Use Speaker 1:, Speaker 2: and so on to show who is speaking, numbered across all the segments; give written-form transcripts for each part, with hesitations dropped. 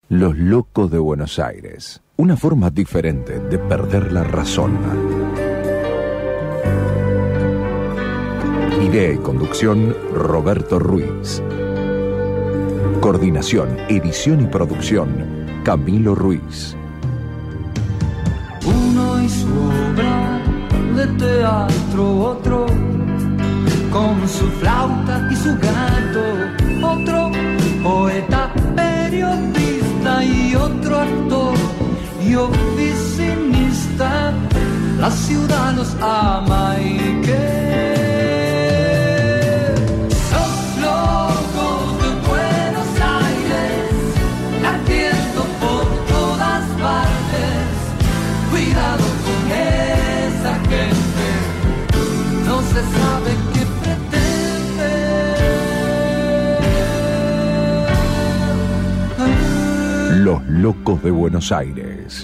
Speaker 1: Los locos de Buenos Aires. Una forma diferente de perder la razón. Idea y conducción, Roberto Ruiz. Coordinación, edición y producción, Camilo Ruiz.
Speaker 2: Uno y su obra de teatro, otro con su flauta y su gato, otro poeta, periodista y otro actor y oficinista. La ciudad los ama y que los locos de Buenos Aires latiendo por todas partes. Cuidado con esa gente, no se sabe qué pretende.
Speaker 1: Los locos de Buenos Aires.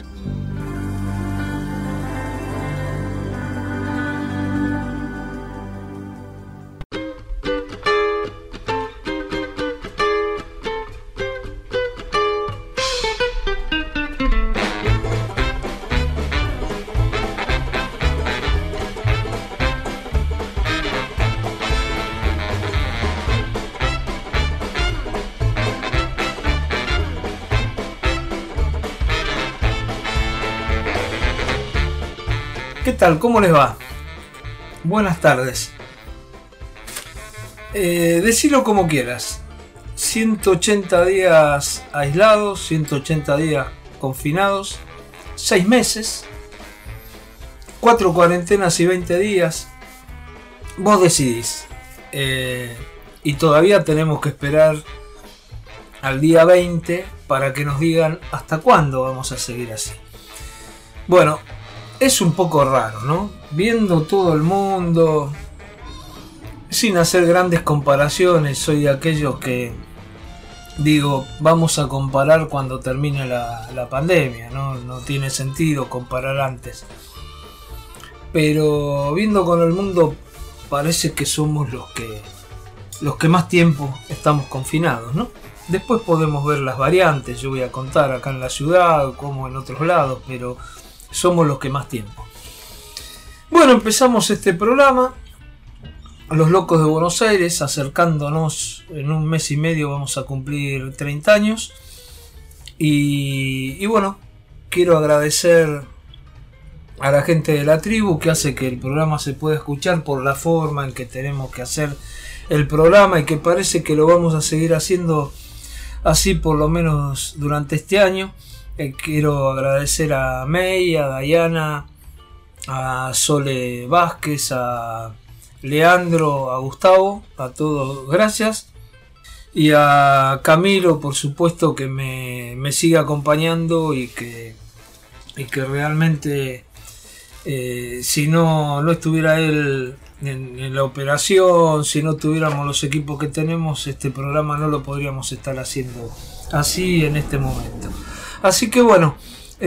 Speaker 3: ¿Qué tal? ¿Cómo les va? Buenas tardes. Decilo como quieras. 180 días aislados, 180 días confinados, 6 meses, 4 cuarentenas y 20 días. Vos decidís. Y todavía tenemos que esperar al día 20 para que nos digan hasta cuándo vamos a seguir así. Bueno, es un poco raro, ¿no? Viendo todo el mundo, sin hacer grandes comparaciones, soy de aquellos que digo, vamos a comparar cuando termine la pandemia, ¿no? No tiene sentido comparar antes. Pero viendo con el mundo, parece que somos los que más tiempo estamos confinados, ¿no? Después podemos ver las variantes, yo voy a contar acá en la ciudad como en otros lados, pero somos los que más tiempo. Bueno, empezamos este programa, Los Locos de Buenos Aires, acercándonos, en un mes y medio vamos a cumplir 30 años. Y bueno, quiero agradecer a la gente de la tribu que hace que el programa se pueda escuchar por la forma en que tenemos que hacer el programa y que parece que lo vamos a seguir haciendo así por lo menos durante este año. Quiero agradecer a May, a Dayana, a Sole Vázquez, a Leandro, a Gustavo, a todos gracias. Y a Camilo, por supuesto, que me sigue acompañando y que realmente, si no estuviera él en la operación, si no tuviéramos los equipos que tenemos, este programa no lo podríamos estar haciendo así en este momento. Así que bueno,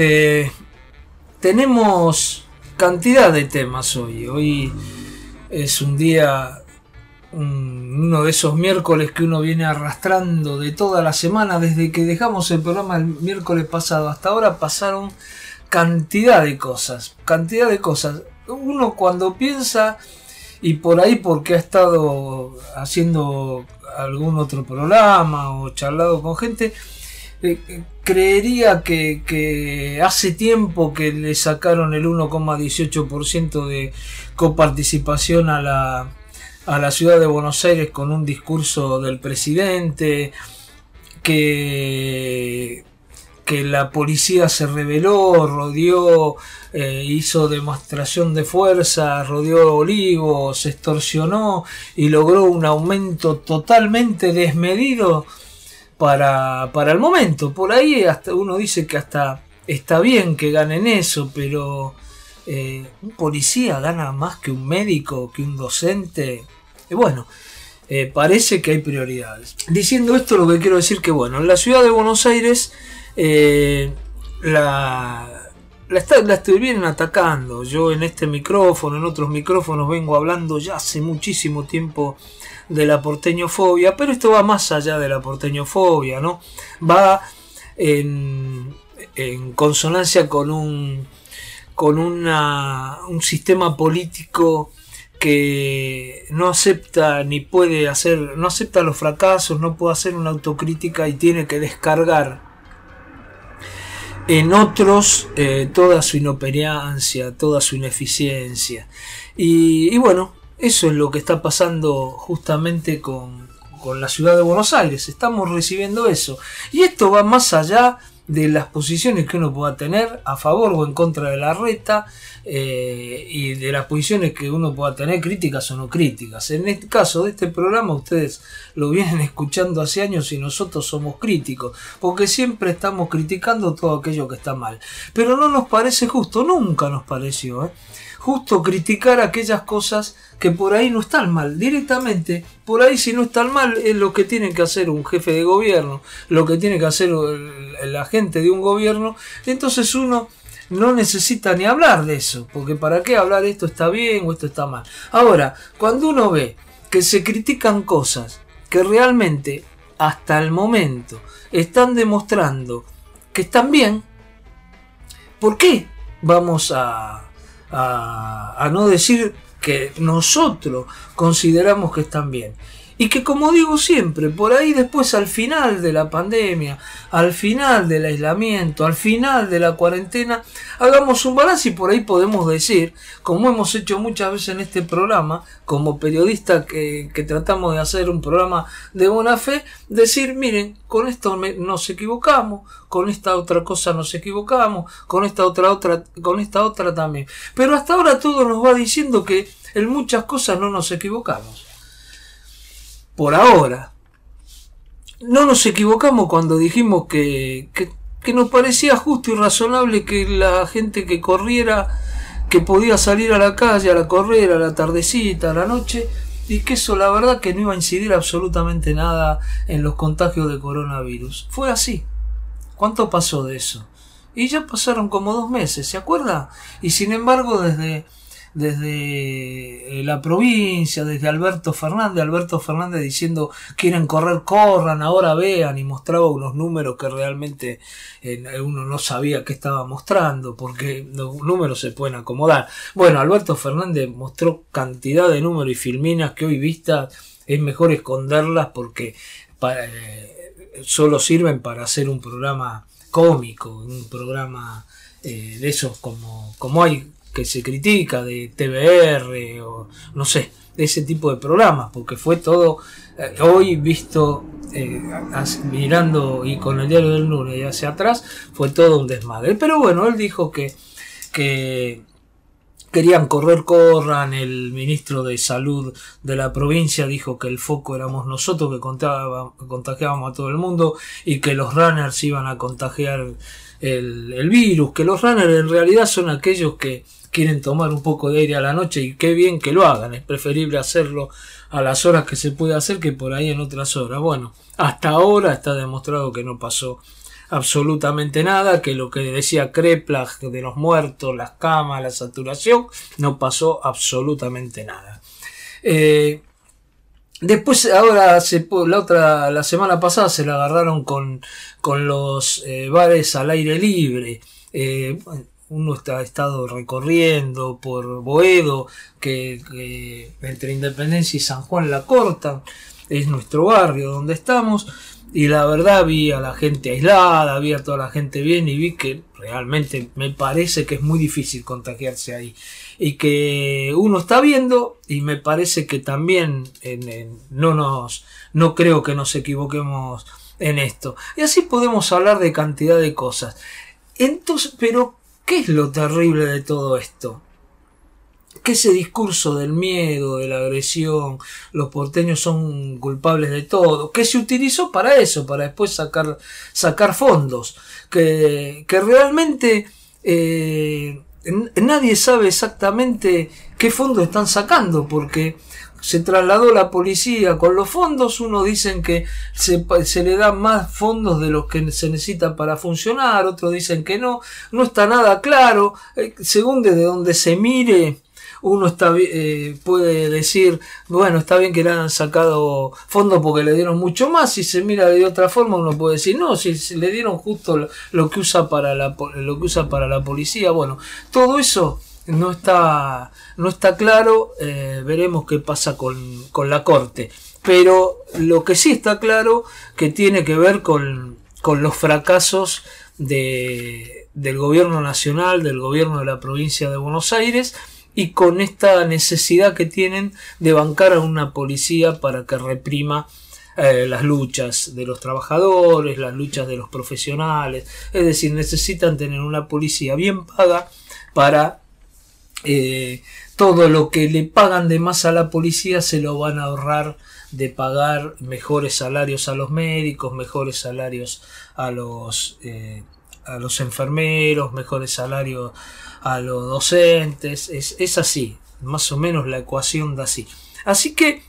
Speaker 3: tenemos cantidad de temas hoy. Hoy es un día, uno de esos miércoles que uno viene arrastrando de toda la semana. Desde que dejamos el programa el miércoles pasado hasta ahora pasaron cantidad de cosas. Uno cuando piensa, y por ahí porque ha estado haciendo algún otro programa o charlado con gente, creería que hace tiempo que le sacaron el 1,18% de coparticipación a la ciudad de Buenos Aires con un discurso del presidente, que la policía se rebeló, rodeó, hizo demostración de fuerza, rodeó Olivos, extorsionó y logró un aumento totalmente desmedido para el momento. Por ahí hasta uno dice que hasta está bien que ganen eso, pero un policía gana más que un médico, que un docente. Bueno, parece que hay prioridades. Diciendo esto, lo que quiero decir que bueno, en la ciudad de Buenos Aires la estuvieron atacando. Yo en este micrófono, en otros micrófonos vengo hablando ya hace muchísimo tiempo de la porteñofobia, pero esto va más allá de la porteñofobia, ¿no? Va en consonancia con un sistema político que no acepta ni puede hacer, no acepta los fracasos, no puede hacer una autocrítica y tiene que descargar en otros toda su inoperancia, toda su ineficiencia. Y bueno, eso es lo que está pasando justamente con la ciudad de Buenos Aires. Estamos recibiendo eso. Y esto va más allá de las posiciones que uno pueda tener a favor o en contra de Larreta, y de las posiciones que uno pueda tener, críticas o no críticas. En este caso de este programa, ustedes lo vienen escuchando hace años y nosotros somos críticos, porque siempre estamos criticando todo aquello que está mal. Pero no nos parece justo, nunca nos pareció justo criticar aquellas cosas que por ahí no están mal, directamente. Por ahí, si no están mal, es lo que tiene que hacer un jefe de gobierno, lo que tiene que hacer el agente de un gobierno. Entonces uno no necesita ni hablar de eso, porque para qué hablar esto está bien o esto está mal. Ahora, cuando uno ve que se critican cosas que realmente hasta el momento están demostrando que están bien, ¿por qué vamos a no decir que nosotros consideramos que están bien? Y que, como digo siempre, por ahí después, al final de la pandemia, al final del aislamiento, al final de la cuarentena, hagamos un balance y por ahí podemos decir, como hemos hecho muchas veces en este programa, como periodistas que tratamos de hacer un programa de buena fe, decir, miren, con esto nos equivocamos, con esta otra cosa nos equivocamos, con esta otra también. Pero hasta ahora todo nos va diciendo que en muchas cosas no nos equivocamos. Por ahora, no nos equivocamos cuando dijimos que nos parecía justo y razonable que la gente que corriera, que podía salir a la calle, a correr a la tardecita, a la noche, y que eso la verdad que no iba a incidir absolutamente nada en los contagios de coronavirus. Fue así. ¿Cuánto pasó de eso? Y ya pasaron como 2 meses, ¿se acuerda? Y sin embargo, desde la provincia, desde Alberto Fernández diciendo quieren correr, corran, ahora vean, y mostraba unos números que realmente uno no sabía qué estaba mostrando, porque los números se pueden acomodar. Bueno, Alberto Fernández mostró cantidad de números y filminas que hoy vistas es mejor esconderlas porque solo sirven para hacer un programa cómico, un programa de esos como hay que se critica, de TVR o no sé, de ese tipo de programas, porque fue todo hoy visto mirando y con el diario del lunes y hacia atrás, fue todo un desmadre. Pero bueno, él dijo que querían corran. El ministro de Salud de la provincia dijo que el foco éramos nosotros, que contagiábamos a todo el mundo y que los runners iban a contagiar el virus, que los runners en realidad son aquellos que quieren tomar un poco de aire a la noche, y qué bien que lo hagan, es preferible hacerlo a las horas que se puede hacer que por ahí en otras horas. Bueno, hasta ahora está demostrado que no pasó absolutamente nada, que lo que decía Kreplach de los muertos, las camas, la saturación, no pasó absolutamente nada. Después, ahora la semana pasada se la agarraron con los bares al aire libre. Uno ha estado recorriendo por Boedo, que entre Independencia y San Juan la cortan, es nuestro barrio donde estamos, y la verdad vi a la gente aislada, vi a toda la gente bien, y vi que realmente me parece que es muy difícil contagiarse ahí, y que uno está viendo, y me parece que también no creo que nos equivoquemos en esto, y así podemos hablar de cantidad de cosas. Entonces, pero ¿qué es lo terrible de todo esto? Que ese discurso del miedo, de la agresión, los porteños son culpables de todo, que se utilizó para eso, para después sacar fondos, que realmente nadie sabe exactamente qué fondos están sacando, porque se trasladó la policía con los fondos, unos dicen que se le dan más fondos de los que se necesita para funcionar, otros dicen que no está nada claro, según desde donde se mire, uno puede decir, bueno, está bien que le han sacado fondos porque le dieron mucho más. Si se mira de otra forma, uno puede decir, no, si le dieron justo lo que usa para la policía. Bueno, todo eso no está claro. Veremos qué pasa con la Corte. Pero lo que sí está claro que tiene que ver con los fracasos del gobierno nacional, del gobierno de la provincia de Buenos Aires, y con esta necesidad que tienen de bancar a una policía para que reprima las luchas de los trabajadores, las luchas de los profesionales. Es decir, necesitan tener una policía bien paga para todo lo que le pagan de más a la policía se lo van a ahorrar de pagar mejores salarios a los médicos, mejores salarios a los enfermeros, mejores salarios a los docentes. Es así, más o menos la ecuación da así. Así que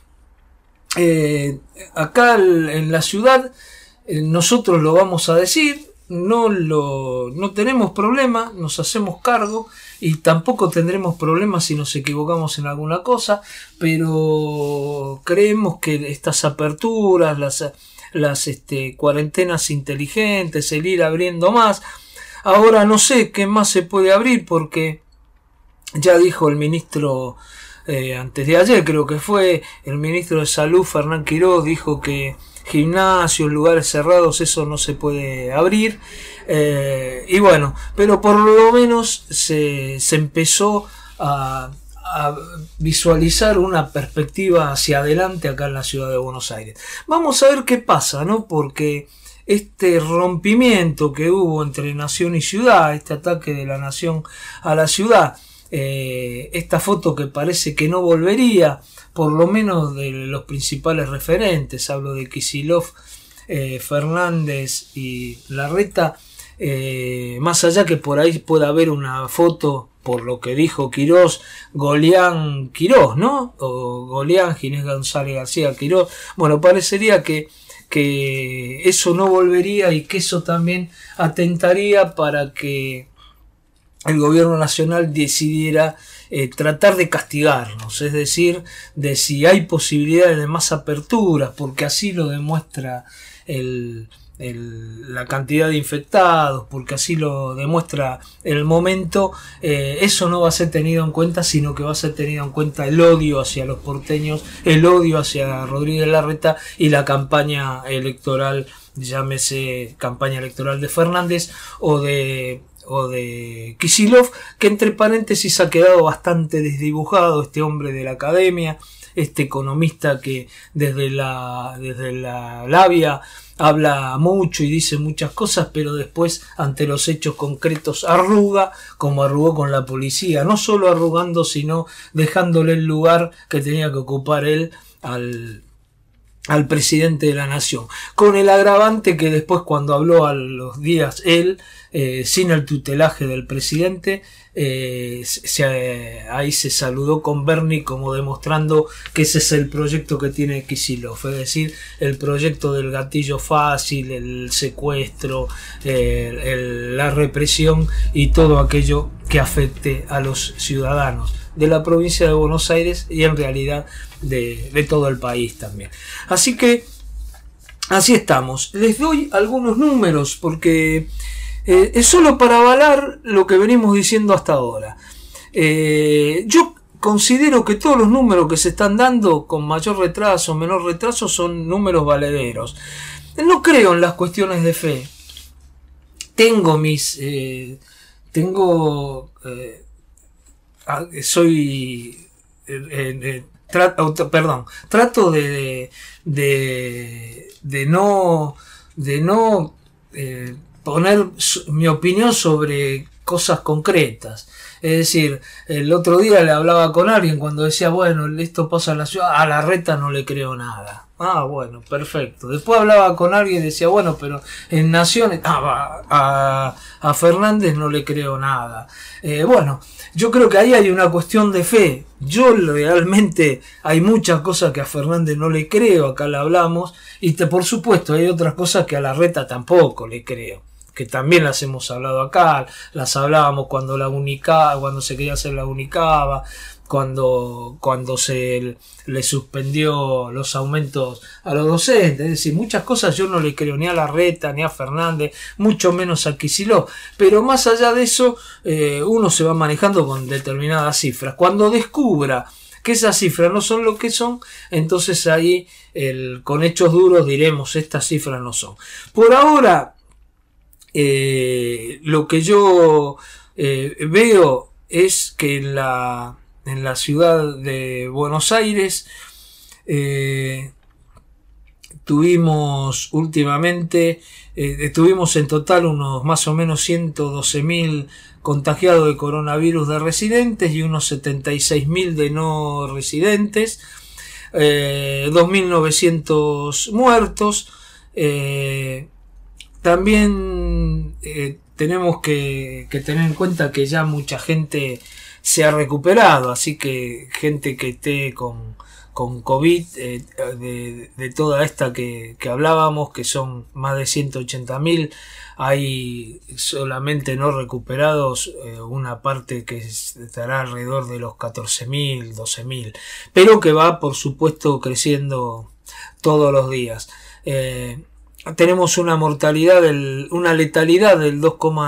Speaker 3: acá en la ciudad nosotros lo vamos a decir, no tenemos problema, nos hacemos cargo y tampoco tendremos problemas si nos equivocamos en alguna cosa, pero creemos que estas aperturas, las cuarentenas inteligentes, el ir abriendo más, ahora no sé qué más se puede abrir porque ya dijo el ministro antes de ayer, creo que fue el ministro de Salud, Fernán Quirós, dijo que gimnasios, lugares cerrados, eso no se puede abrir. Y bueno, pero por lo menos se empezó a visualizar una perspectiva hacia adelante acá en la ciudad de Buenos Aires. Vamos a ver qué pasa, ¿no? Porque este rompimiento que hubo entre nación y ciudad, este ataque de la nación a la ciudad, esta foto que parece que no volvería, por lo menos de los principales referentes, hablo de Kicillof, Fernández y Larreta, más allá que por ahí pueda haber una foto, por lo que dijo Quirós, Golián Quirós, ¿no? O Golián Ginés González García Quirós. Bueno, parecería que eso no volvería y que eso también atentaría para que el gobierno nacional decidiera tratar de castigarnos, es decir, de si hay posibilidades de más aperturas, porque así lo demuestra la cantidad de infectados, porque así lo demuestra el momento, eso no va a ser tenido en cuenta, sino que va a ser tenido en cuenta el odio hacia los porteños, el odio hacia Rodríguez Larreta y la campaña electoral, llámese campaña electoral de Fernández o de Kicillof, que entre paréntesis ha quedado bastante desdibujado, este hombre de la academia, este economista que desde la labia habla mucho y dice muchas cosas, pero después ante los hechos concretos arruga, como arrugó con la policía, no solo arrugando, sino dejándole el lugar que tenía que ocupar él al presidente de la nación, con el agravante que después, cuando habló a los días él, sin el tutelaje del presidente, ahí se saludó con Bernie, como demostrando que ese es el proyecto que tiene Kicillof, es decir, el proyecto del gatillo fácil, el secuestro, la represión y todo aquello que afecte a los ciudadanos de la provincia de Buenos Aires y en realidad de todo el país también. Así que así estamos. Les doy algunos números porque es solo para avalar lo que venimos diciendo hasta ahora. Yo considero que todos los números que se están dando, con mayor retraso o menor retraso, son números valederos. No creo en las cuestiones de fe. Trato de no poner mi opinión sobre cosas concretas. Es decir, el otro día le hablaba con alguien cuando decía, bueno, esto pasa en la ciudad, a Larreta no le creo nada. Ah, bueno, perfecto. Después hablaba con alguien y decía, bueno, pero en Naciones, a Fernández no le creo nada. Bueno, yo creo que ahí hay una cuestión de fe. Yo realmente hay muchas cosas que a Fernández no le creo, acá la hablamos, y por supuesto hay otras cosas que a Larreta tampoco le creo, que también las hemos hablado acá, las hablábamos cuando se quería hacer la Unicaba, cuando se le suspendió los aumentos a los docentes. Es decir, muchas cosas yo no le creo ni a Larreta ni a Fernández, mucho menos a Kicillof, pero más allá de eso uno se va manejando con determinadas cifras. Cuando descubra que esas cifras no son lo que son, entonces ahí con hechos duros diremos estas cifras no son. Por ahora lo que yo veo es que en la ciudad de Buenos Aires tuvimos últimamente tuvimos en total unos más o menos 112.000 contagiados de coronavirus de residentes y unos 76.000 de no residentes, 2.900 muertos. También tenemos que tener en cuenta que ya mucha gente se ha recuperado, así que gente que esté con COVID, de toda esta que hablábamos, que son más de 180.000, hay solamente no recuperados una parte que estará alrededor de los 14.000, 12.000, pero que va por supuesto creciendo todos los días. Tenemos una mortalidad, una letalidad del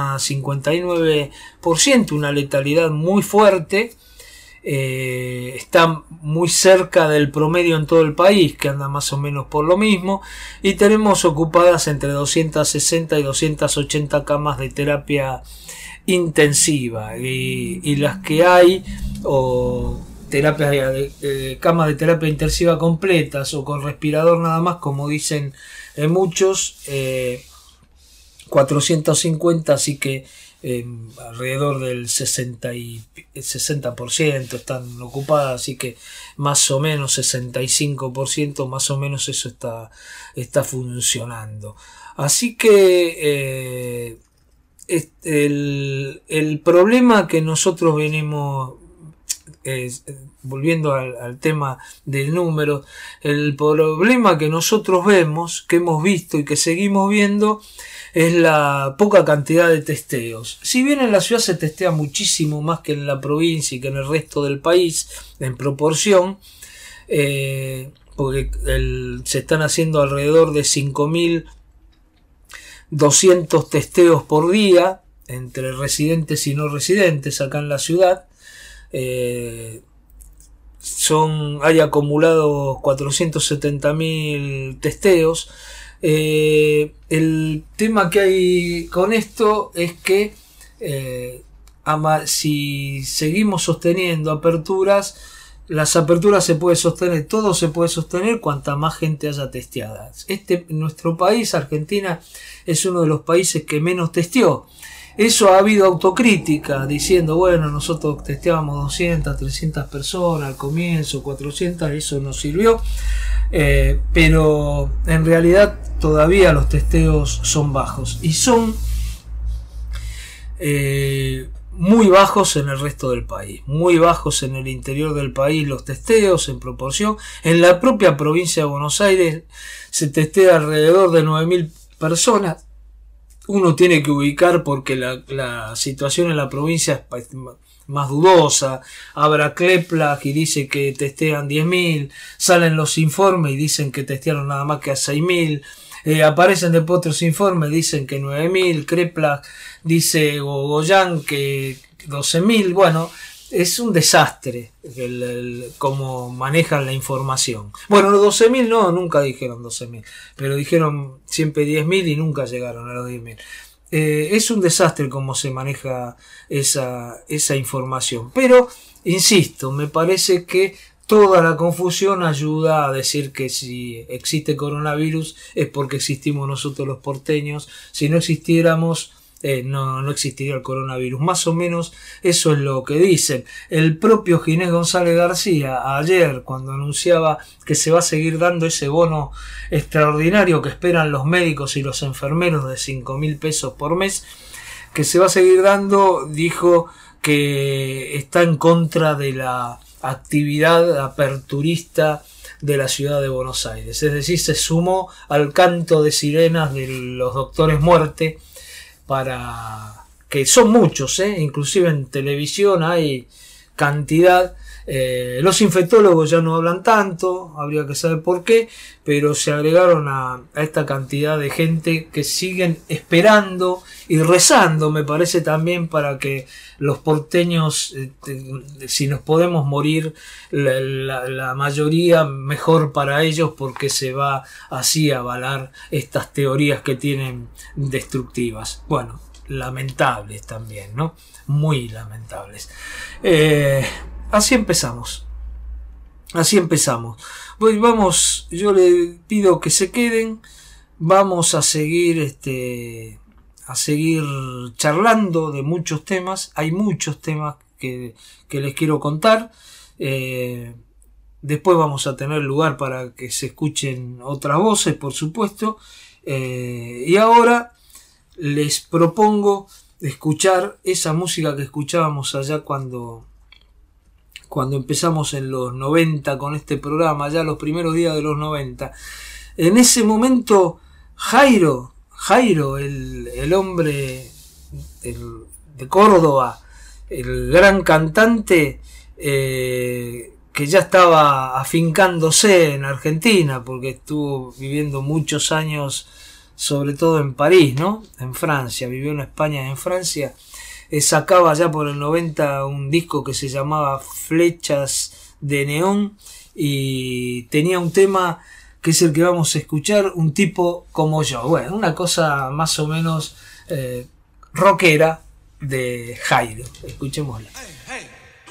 Speaker 3: 2,59%, una letalidad muy fuerte. Está muy cerca del promedio en todo el país, que anda más o menos por lo mismo, y tenemos ocupadas entre 260 y 280 camas de terapia intensiva, y las que hay, o terapias camas de terapia intensiva completas o con respirador nada más, como dicen muchos, 450, así que alrededor del 60% están ocupadas, así que más o menos 65%, más o menos eso está funcionando. Así que el problema que nosotros venimos, volviendo al tema del número, el problema que nosotros vemos, que hemos visto y que seguimos viendo, es la poca cantidad de testeos. Si bien en la ciudad se testea muchísimo más que en la provincia y que en el resto del país, en proporción, porque se están haciendo alrededor de 5.200 testeos por día, entre residentes y no residentes acá en la ciudad. Hay acumulados 470.000 testeos. El tema que hay con esto es que si seguimos sosteniendo aperturas, las aperturas se puede sostener, todo se puede sostener cuanta más gente haya testeada. Nuestro país, Argentina, es uno de los países que menos testeó. Eso ha habido autocrítica, diciendo, bueno, nosotros testeábamos 200, 300 personas al comienzo, 400, eso no sirvió, pero en realidad todavía los testeos son bajos, y son muy bajos en el resto del país, muy bajos en el interior del país los testeos en proporción. En la propia provincia de Buenos Aires se testea alrededor de 9.000 personas. Uno tiene que ubicar porque la situación en la provincia es más dudosa. Abra Kleplag y dice que testean 10.000, salen los informes y dicen que testearon nada más que a 6.000, aparecen después otros informes, dicen que 9.000, Kleplag dice, o Goyan, que 12.000, bueno, es un desastre cómo manejan la información. Bueno, los 12.000 no, nunca dijeron 12.000, pero dijeron siempre 10.000 y nunca llegaron a los 10.000. Es un desastre cómo se maneja esa información. Pero, insisto, me parece que toda la confusión ayuda a decir que si existe coronavirus es porque existimos nosotros los porteños. Si no existiéramos, no existiría el coronavirus. Más o menos eso es lo que dicen. El propio Ginés González García ayer, cuando anunciaba que se va a seguir dando ese bono extraordinario que esperan los médicos y los enfermeros de 5.000 pesos por mes, que se va a seguir dando, dijo que está en contra de la actividad aperturista de la ciudad de Buenos Aires. Es decir, se sumó al canto de sirenas de los doctores muerte, para que son muchos, inclusive en televisión hay cantidad Los infectólogos ya no hablan tanto, habría que saber por qué, pero se agregaron a esta cantidad de gente que siguen esperando y rezando, me parece también, para que los porteños, si nos podemos morir, la mayoría, mejor para ellos, porque se va así a avalar estas teorías que tienen destructivas. Bueno, lamentables también, ¿no? Muy lamentables. Así empezamos. Pues vamos, yo le pido que se queden. Vamos a seguir charlando de muchos temas. Hay muchos temas que les quiero contar. Después vamos a tener lugar para que se escuchen otras voces, por supuesto. Y ahora les propongo escuchar esa música que escuchábamos allá cuando empezamos en los 90 con este programa, ya los primeros días de los 90. En ese momento, Jairo, el hombre de Córdoba, el gran cantante, que ya estaba afincándose en Argentina, porque estuvo viviendo muchos años, sobre todo en París, ¿no? En Francia, vivió en España y en Francia. Sacaba ya por el 90 un disco que se llamaba Flechas de Neón, y tenía un tema que es el que vamos a escuchar, Un tipo como yo. Bueno, una cosa más o menos rockera de Jairo. Escuchémosla.
Speaker 4: Hey, hey.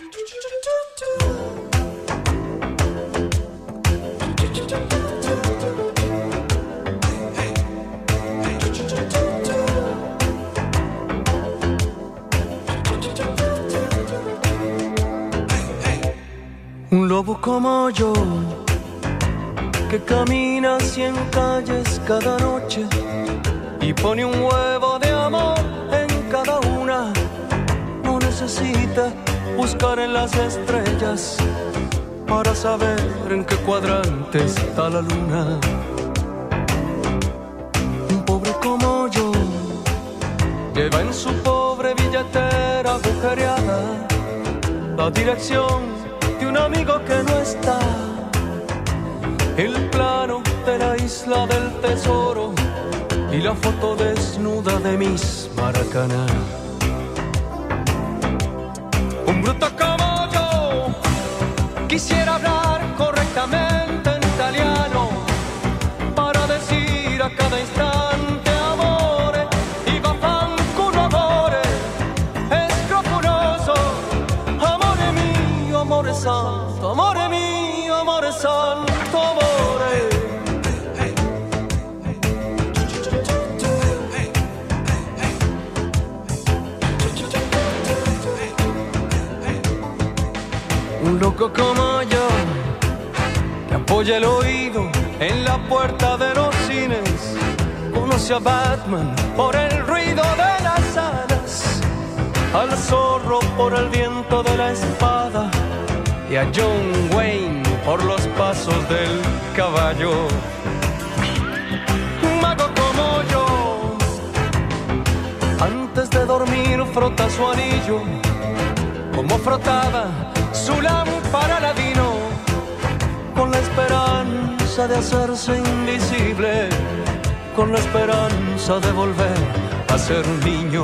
Speaker 5: Un lobo como yo, que camina 100 calles cada noche y pone un huevo de amor en cada una. No necesita buscar en las estrellas para saber en qué cuadrante está la luna. Un pobre como yo lleva en su pobre billetera agujereada la dirección de un amigo que no está, el plano de la isla del tesoro y la foto desnuda de Miss Maracaná. Un bruto como yo quisiera hablar correctamente en italiano para decir a cada instante amore y vaffanculo amore, escropuloso, amore mio, amore santo, amore mio, amore santo, amore. Un loco como yo que apoya el oído en la puerta de los cines, conoce a Batman por el ruido de las alas, al zorro por el viento de la espada y a John Wayne por los pasos del caballo. Un mago como yo, antes de dormir frota su anillo, como frotaba su lámpara Aladino, con la esperanza de hacerse invisible, con la esperanza de volver a ser un niño.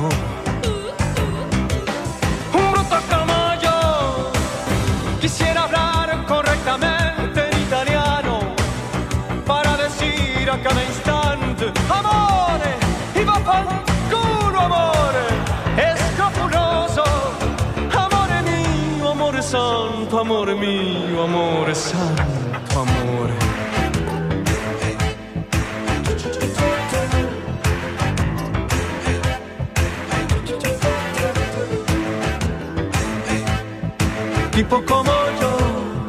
Speaker 5: Un bruto como yo quisiera hablar correctamente en italiano para decir a cada instante amore y vaffanculo amore, escropuloso, amore mio, amore santo, amore mio, amore santo, amore. Tipo como yo,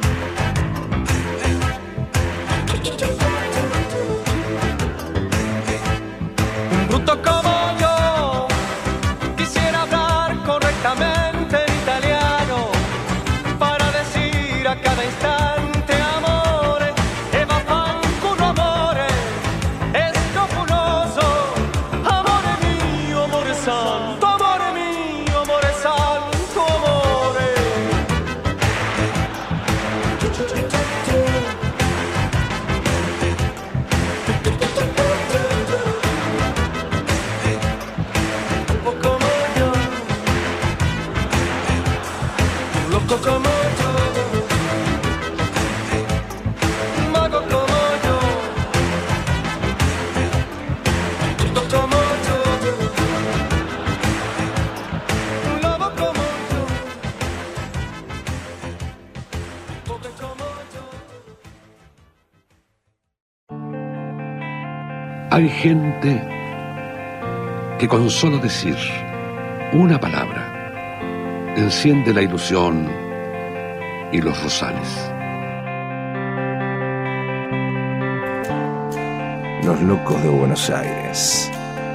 Speaker 5: un bruto como yo, quisiera hablar correctamente en italiano para decir a cada instante amore e vaffanculo amore, escropuloso, amore mio, amore santo, amore mio, amore santo, amore. chico como yo, un mago como yo, chico como yo, un lobo como yo, pobre como yo.
Speaker 4: Hay gente que con solo decir una palabra enciende la ilusión y los rosales.
Speaker 1: Los locos de Buenos Aires.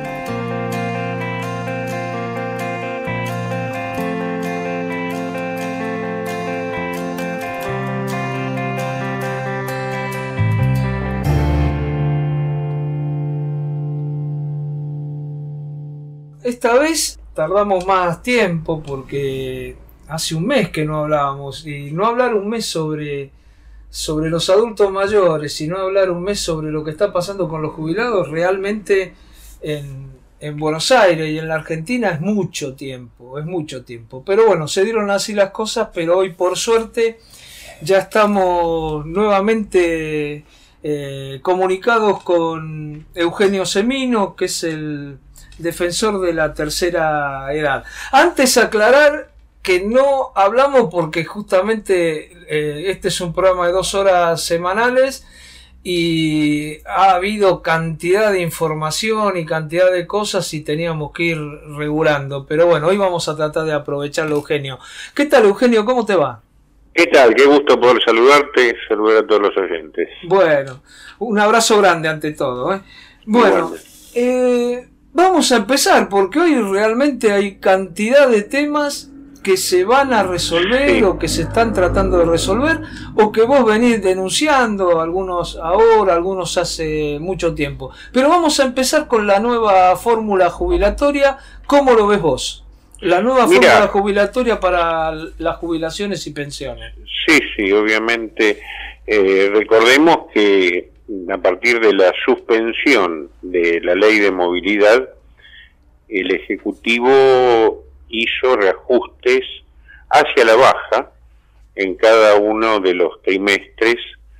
Speaker 3: Esta vez tardamos más tiempo porque hace un mes que no hablábamos, y no hablar un mes sobre los adultos mayores, sino hablar un mes sobre lo que está pasando con los jubilados realmente en Buenos Aires y en la Argentina es mucho tiempo. Pero bueno, se dieron así las cosas, pero hoy por suerte ya estamos nuevamente comunicados con Eugenio Semino, que es el defensor de la tercera edad. Antes aclarar que no hablamos porque justamente este es un programa de 2 horas semanales y ha habido cantidad de información y cantidad de cosas y teníamos que ir regulando, pero bueno, hoy vamos a tratar de aprovecharlo, Eugenio. ¿Qué tal, Eugenio? ¿Cómo te va?
Speaker 6: ¿Qué tal? Qué gusto poder saludarte, saludar a todos los oyentes.
Speaker 3: Bueno, un abrazo grande ante todo, ¿eh? Bueno, vamos a empezar porque hoy realmente hay cantidad de temas que se van a resolver, sí, o que se están tratando de resolver, o que vos venís denunciando, algunos ahora, algunos hace mucho tiempo. Pero vamos a empezar con la nueva fórmula jubilatoria. ¿Cómo lo ves vos? La nueva fórmula jubilatoria para las jubilaciones y pensiones.
Speaker 6: Sí, obviamente. Recordemos que a partir de la suspensión de la ley de movilidad, el Ejecutivo hizo reajustes hacia la baja en cada uno de los trimestres,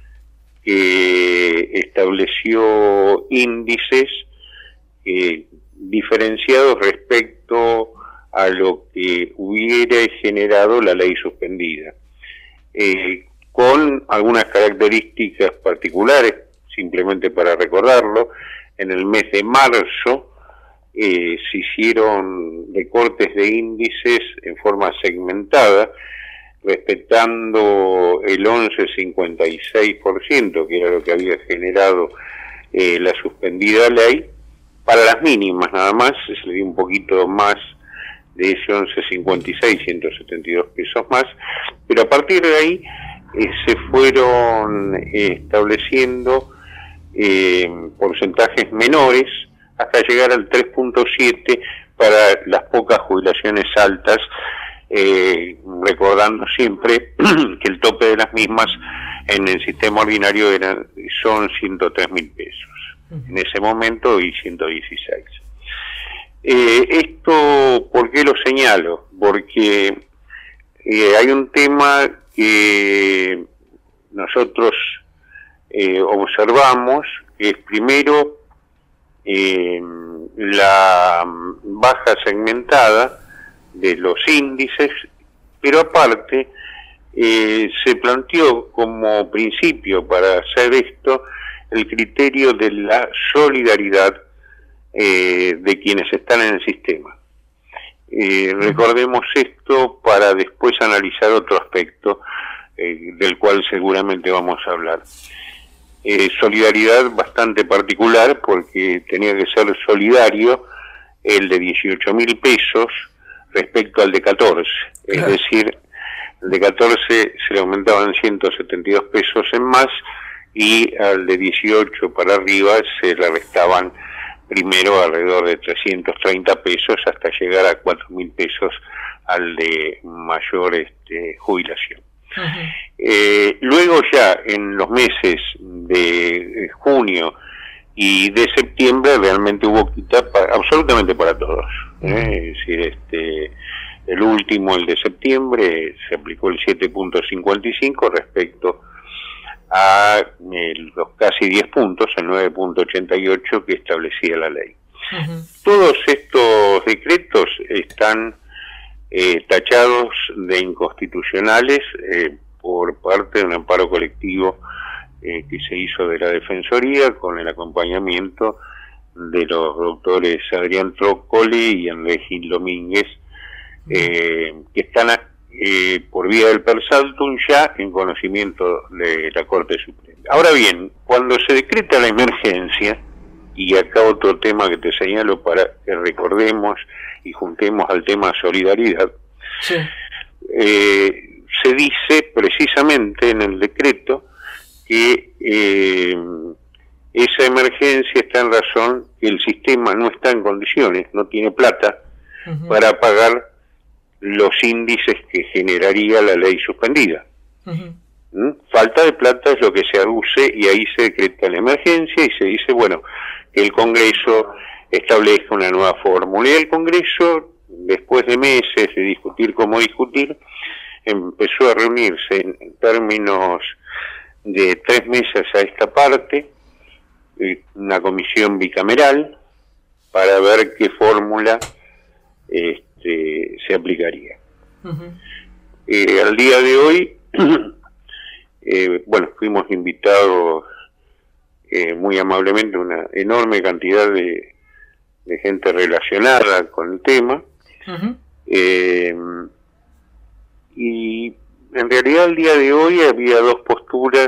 Speaker 6: que estableció índices diferenciados respecto a lo que hubiera generado la ley suspendida, con algunas características particulares. Simplemente para recordarlo, en el mes de marzo se hicieron recortes de índices en forma segmentada, respetando el 11,56%, que era lo que había generado la suspendida ley, para las mínimas nada más. Se le dio un poquito más de ese 11,56, 172 pesos más, pero a partir de ahí se fueron estableciendo porcentajes menores hasta llegar al 3.7 para las pocas jubilaciones altas, recordando siempre que el tope de las mismas en el sistema ordinario son 103.000 pesos. En ese momento, y 116. Esto, ¿por qué lo señalo? Porque hay un tema que nosotros observamos, que es primero la baja segmentada de los índices, pero aparte se planteó como principio para hacer esto el criterio de la solidaridad de quienes están en el sistema. Recordemos esto para después analizar otro aspecto del cual seguramente vamos a hablar. Solidaridad bastante particular, porque tenía que ser solidario el de 18.000 pesos respecto al de 14. Es decir, el de 14 se le aumentaban 172 pesos en más, y al de 18 para arriba se le restaban primero alrededor de 330 pesos hasta llegar a 4.000 pesos al de mayor jubilación. Luego ya en los meses de junio y de septiembre realmente hubo quita absolutamente para todos, es decir, El último, el de septiembre, se aplicó el 7.55 respecto a los casi 10 puntos, el 9.88 que establecía la ley. Todos estos decretos están tachados de inconstitucionales por parte de un amparo colectivo que se hizo de la Defensoría con el acompañamiento de los doctores Adrián Trócoli y Andrés Gil Domínguez, que están por vía del per saltum ya en conocimiento de la Corte Suprema. Ahora bien, cuando se decreta la emergencia, y acá otro tema que te señalo para que recordemos y juntemos al tema solidaridad,
Speaker 3: Sí.
Speaker 6: Se dice precisamente en el decreto que esa emergencia está en razón que el sistema no está en condiciones, no tiene plata para pagar los índices que generaría la ley suspendida. Falta de plata es lo que se aduce y ahí se decreta la emergencia y se dice, bueno, que el Congreso establezca una nueva fórmula. Y el Congreso, después de meses de discutir cómo discutir, empezó a reunirse en términos de 3 mesas a esta parte, una comisión bicameral, para ver qué fórmula se aplicaría. Al día de hoy, bueno, fuimos invitados muy amablemente una enorme cantidad de gente relacionada con el tema, y en realidad al día de hoy había 2 posturas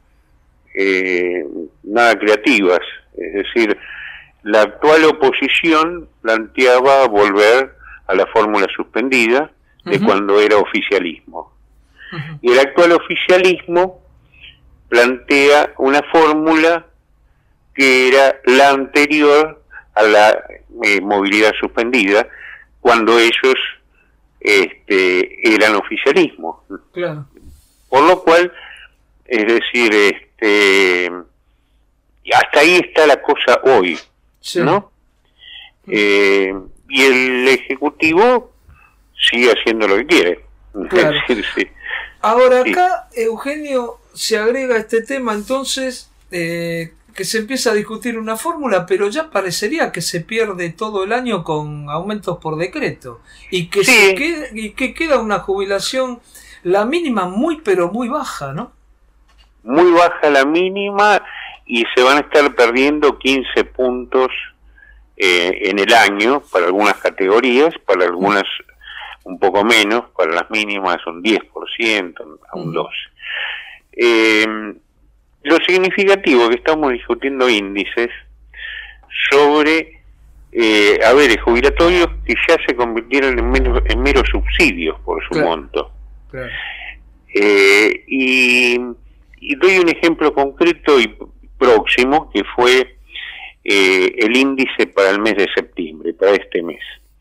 Speaker 6: nada creativas, es decir, la actual oposición planteaba volver a la fórmula suspendida de cuando era oficialismo, y el actual oficialismo plantea una fórmula que era la anterior a la movilidad suspendida, cuando ellos eran oficialismo.
Speaker 3: Claro.
Speaker 6: Por lo cual, es decir, hasta ahí está la cosa hoy,
Speaker 3: Sí.
Speaker 6: ¿no? Y el Ejecutivo sigue haciendo lo que quiere.
Speaker 3: Claro.
Speaker 6: Es decir, sí.
Speaker 3: Ahora
Speaker 6: Sí.
Speaker 3: acá, Eugenio, se agrega este tema entonces, que se empieza a discutir una fórmula, pero ya parecería que se pierde todo el año con aumentos por decreto y que
Speaker 6: Sí.
Speaker 3: que queda una jubilación, la mínima muy pero muy baja, ¿no?
Speaker 6: Muy baja la mínima y se van a estar perdiendo 15 puntos en el año para algunas categorías, para algunas un poco menos, para las mínimas un 10%, a un 12%. Lo significativo es que estamos discutiendo índices sobre haberes jubilatorios que ya se convirtieron en meros subsidios por su
Speaker 3: Claro.
Speaker 6: monto.
Speaker 3: Claro.
Speaker 6: Y doy un ejemplo concreto y próximo, que fue el índice para el mes de septiembre, para este mes.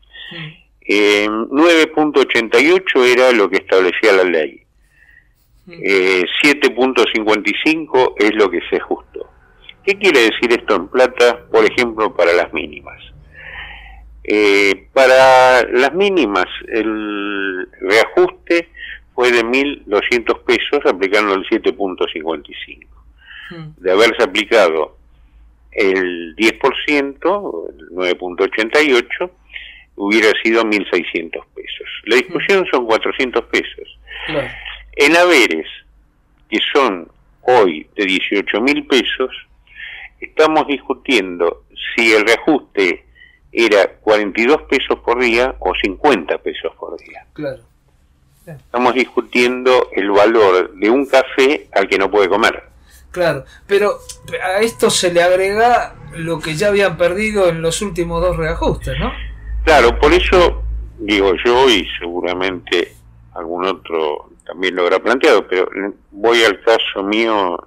Speaker 6: 9.88 era lo que establecía la ley. 7.55 es lo que se ajustó. ¿Qué quiere decir esto en plata, por ejemplo, para las mínimas? Para las mínimas, el reajuste fue de 1.200 pesos aplicando el 7.55. De haberse aplicado el 10%, el 9.88, hubiera sido 1.600 pesos. La discusión son 400 pesos.
Speaker 3: Claro.
Speaker 6: En haberes, que son hoy de 18.000 pesos, estamos discutiendo si el reajuste era 42 pesos por día o 50 pesos por día.
Speaker 3: Claro.
Speaker 6: Estamos discutiendo el valor de un café al que no puede comer.
Speaker 3: Claro, pero a esto se le agrega lo que ya habían perdido en los últimos 2 reajustes, ¿no?
Speaker 6: Claro, por eso digo yo, y seguramente algún otro también lo habrá planteado, pero voy al caso mío,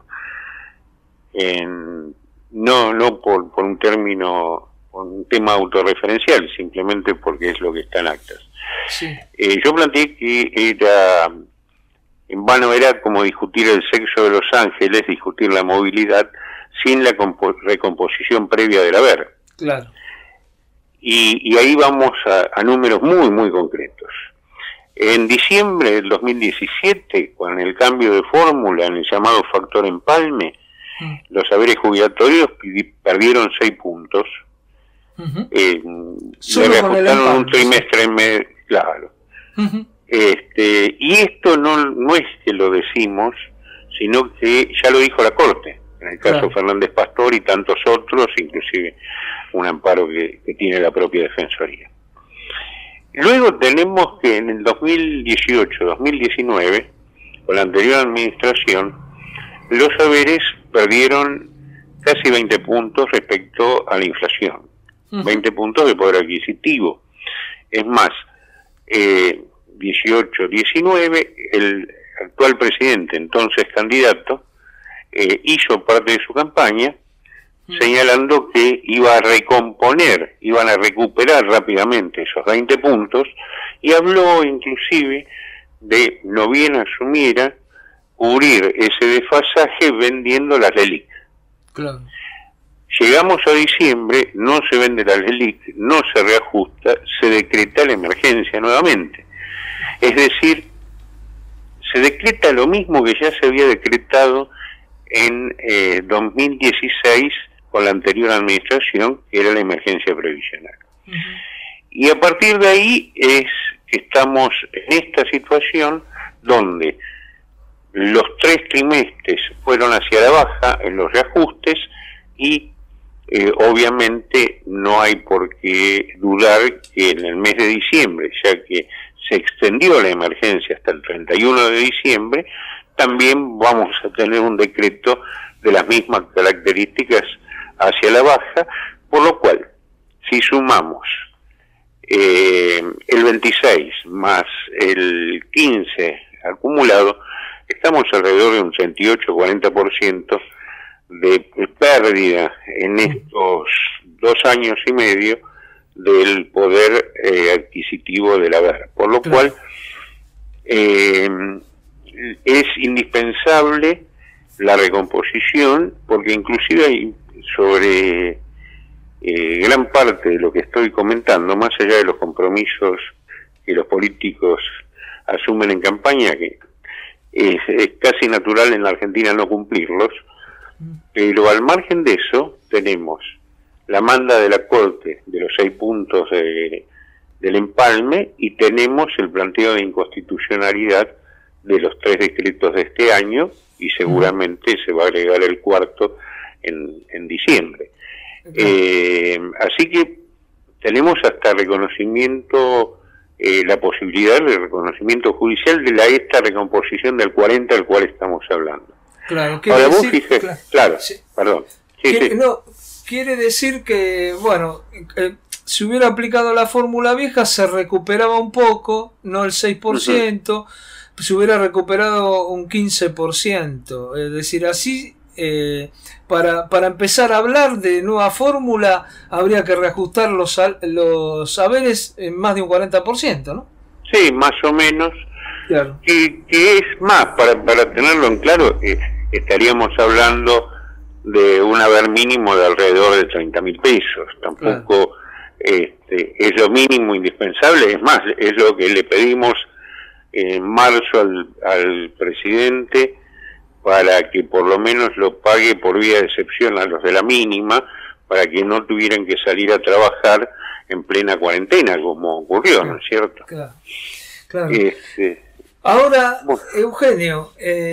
Speaker 6: no por un término, por un tema autorreferencial, simplemente porque es lo que está en actas.
Speaker 3: Sí.
Speaker 6: Yo planteé que era en vano, era como discutir el sexo de los ángeles, discutir la movilidad sin la recomposición previa del haber.
Speaker 3: Claro.
Speaker 6: Y ahí vamos a números muy, muy concretos. En diciembre del 2017, con el cambio de fórmula en el llamado factor empalme, los saberes jubilatorios perdieron 6 puntos. Le reajustaron un trimestre en medio, claro. Y esto no es que lo decimos, sino que ya lo dijo la Corte, en el caso Fernández Pastor y tantos otros, inclusive un amparo que tiene la propia Defensoría. Luego tenemos que en el 2018-2019, con la anterior administración, los saberes perdieron casi 20 puntos respecto a la inflación. 20 puntos de poder adquisitivo. Es más, 18-19, el actual presidente, entonces candidato, hizo parte de su campaña señalando que iban a recuperar rápidamente esos 20 puntos, y habló inclusive de, no bien asumiera, cubrir ese desfasaje vendiendo las LELIQ.
Speaker 3: Claro.
Speaker 6: Llegamos a diciembre, no se vende la LELIQ, no se reajusta, se decreta la emergencia nuevamente. Es decir, se decreta lo mismo que ya se había decretado en 2016 con la anterior administración, que era la emergencia previsional. Y a partir de ahí es que estamos en esta situación donde los 3 trimestres fueron hacia la baja en los reajustes y obviamente no hay por qué dudar que en el mes de diciembre, ya que se extendió la emergencia hasta el 31 de diciembre, también vamos a tener un decreto de las mismas características hacia la baja, por lo cual, si sumamos el 26 más el 15 acumulado, estamos alrededor de un 38-40% de pérdida en estos 2 años y medio del poder adquisitivo del haber, por lo cual es indispensable la recomposición, porque inclusive hay sobre gran parte de lo que estoy comentando, más allá de los compromisos que los políticos asumen en campaña, que es casi natural en la Argentina no cumplirlos, pero al margen de eso tenemos la manda de la Corte de los 6 puntos del empalme, y tenemos el planteo de inconstitucionalidad de los 3 decretos de este año, y seguramente se va a agregar el 4º en diciembre. Así que tenemos hasta reconocimiento, la posibilidad de reconocimiento judicial de esta recomposición del 40 del cual estamos hablando.
Speaker 3: Claro,
Speaker 6: ahora vos fijás, sí. Perdón. Sí.
Speaker 3: No, quiere decir que, bueno, si hubiera aplicado la fórmula vieja se recuperaba un poco, no el 6%, se hubiera recuperado un 15%. Es decir, así, para empezar a hablar de nueva fórmula, habría que reajustar los saberes en más de un 40%, ¿no? Sí,
Speaker 6: más o menos.
Speaker 3: Claro.
Speaker 6: Que es más, para tenerlo en claro, estaríamos hablando de un haber mínimo de alrededor de 30.000 pesos. Tampoco es lo mínimo indispensable, es más, es lo que le pedimos en marzo al presidente, para que por lo menos lo pague por vía de excepción a los de la mínima, para que no tuvieran que salir a trabajar en plena cuarentena, como ocurrió, ¿no es cierto?
Speaker 3: Claro. Ahora, bueno, Eugenio,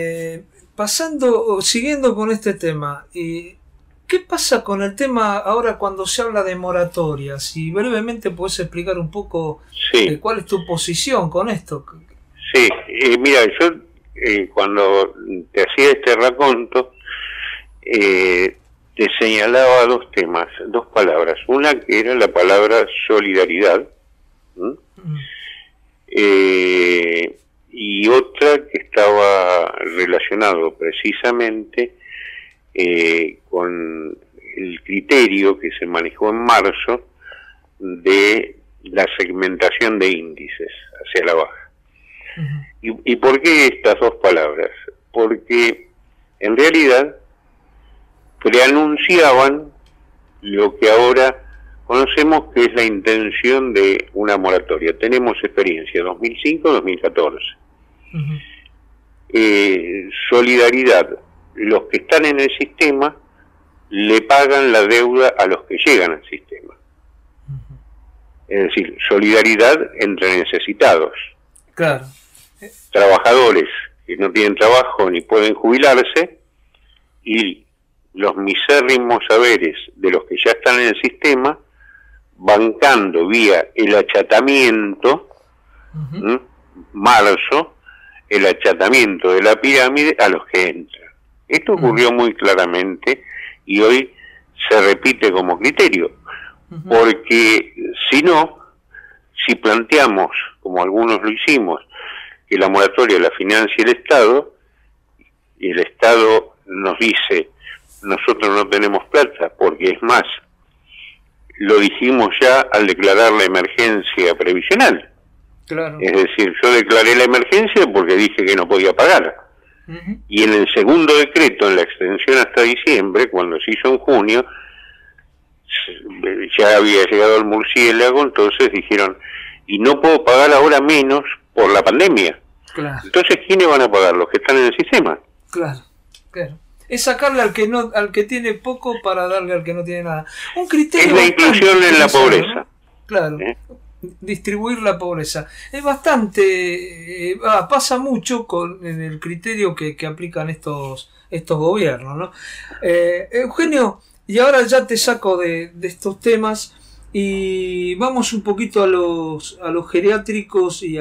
Speaker 3: siguiendo con este tema, ¿qué pasa con el tema ahora cuando se habla de moratorias? Si brevemente puedes explicar un poco cuál es tu posición con esto.
Speaker 6: Sí, mira, yo cuando te hacía este raconto, te señalaba 2 temas, 2 palabras. Una que era la palabra solidaridad, y otra que estaba relacionado precisamente con el criterio que se manejó en marzo de la segmentación de índices hacia la baja. ¿Y por qué estas 2 palabras? Porque en realidad preanunciaban lo que ahora conocemos que es la intención de una moratoria. Tenemos experiencia 2005-2014. Solidaridad, los que están en el sistema le pagan la deuda a los que llegan al sistema. Es decir, solidaridad entre necesitados.
Speaker 3: Claro.
Speaker 6: Trabajadores que no tienen trabajo ni pueden jubilarse, y los misérrimos saberes de los que ya están en el sistema, bancando vía el achatamiento, marzo, el achatamiento de la pirámide a los que entran. Esto ocurrió muy claramente y hoy se repite como criterio, porque si no, si planteamos, como algunos lo hicimos, que la moratoria la financie el Estado, y el Estado nos dice, nosotros no tenemos plata, porque es más, lo dijimos ya al declarar la emergencia previsional.
Speaker 3: Claro.
Speaker 6: Es decir, yo declaré la emergencia porque dije que no podía pagar. Y en el segundo decreto, en la extensión hasta diciembre, cuando se hizo en junio, ya había llegado el murciélago, entonces dijeron, y no puedo pagar ahora menos por la pandemia.
Speaker 3: Claro.
Speaker 6: Entonces, ¿quiénes van a pagar? Los que están en el sistema.
Speaker 3: Claro, claro. Es sacarle al que tiene poco para darle al que no tiene nada. Un criterio.
Speaker 6: Es la inclusión en la pobreza.
Speaker 3: ¿No? Claro. Distribuir la pobreza. Es bastante. Pasa mucho en el criterio que aplican estos gobiernos, ¿no? Eugenio, y ahora ya te saco de estos temas y vamos un poquito a los geriátricos y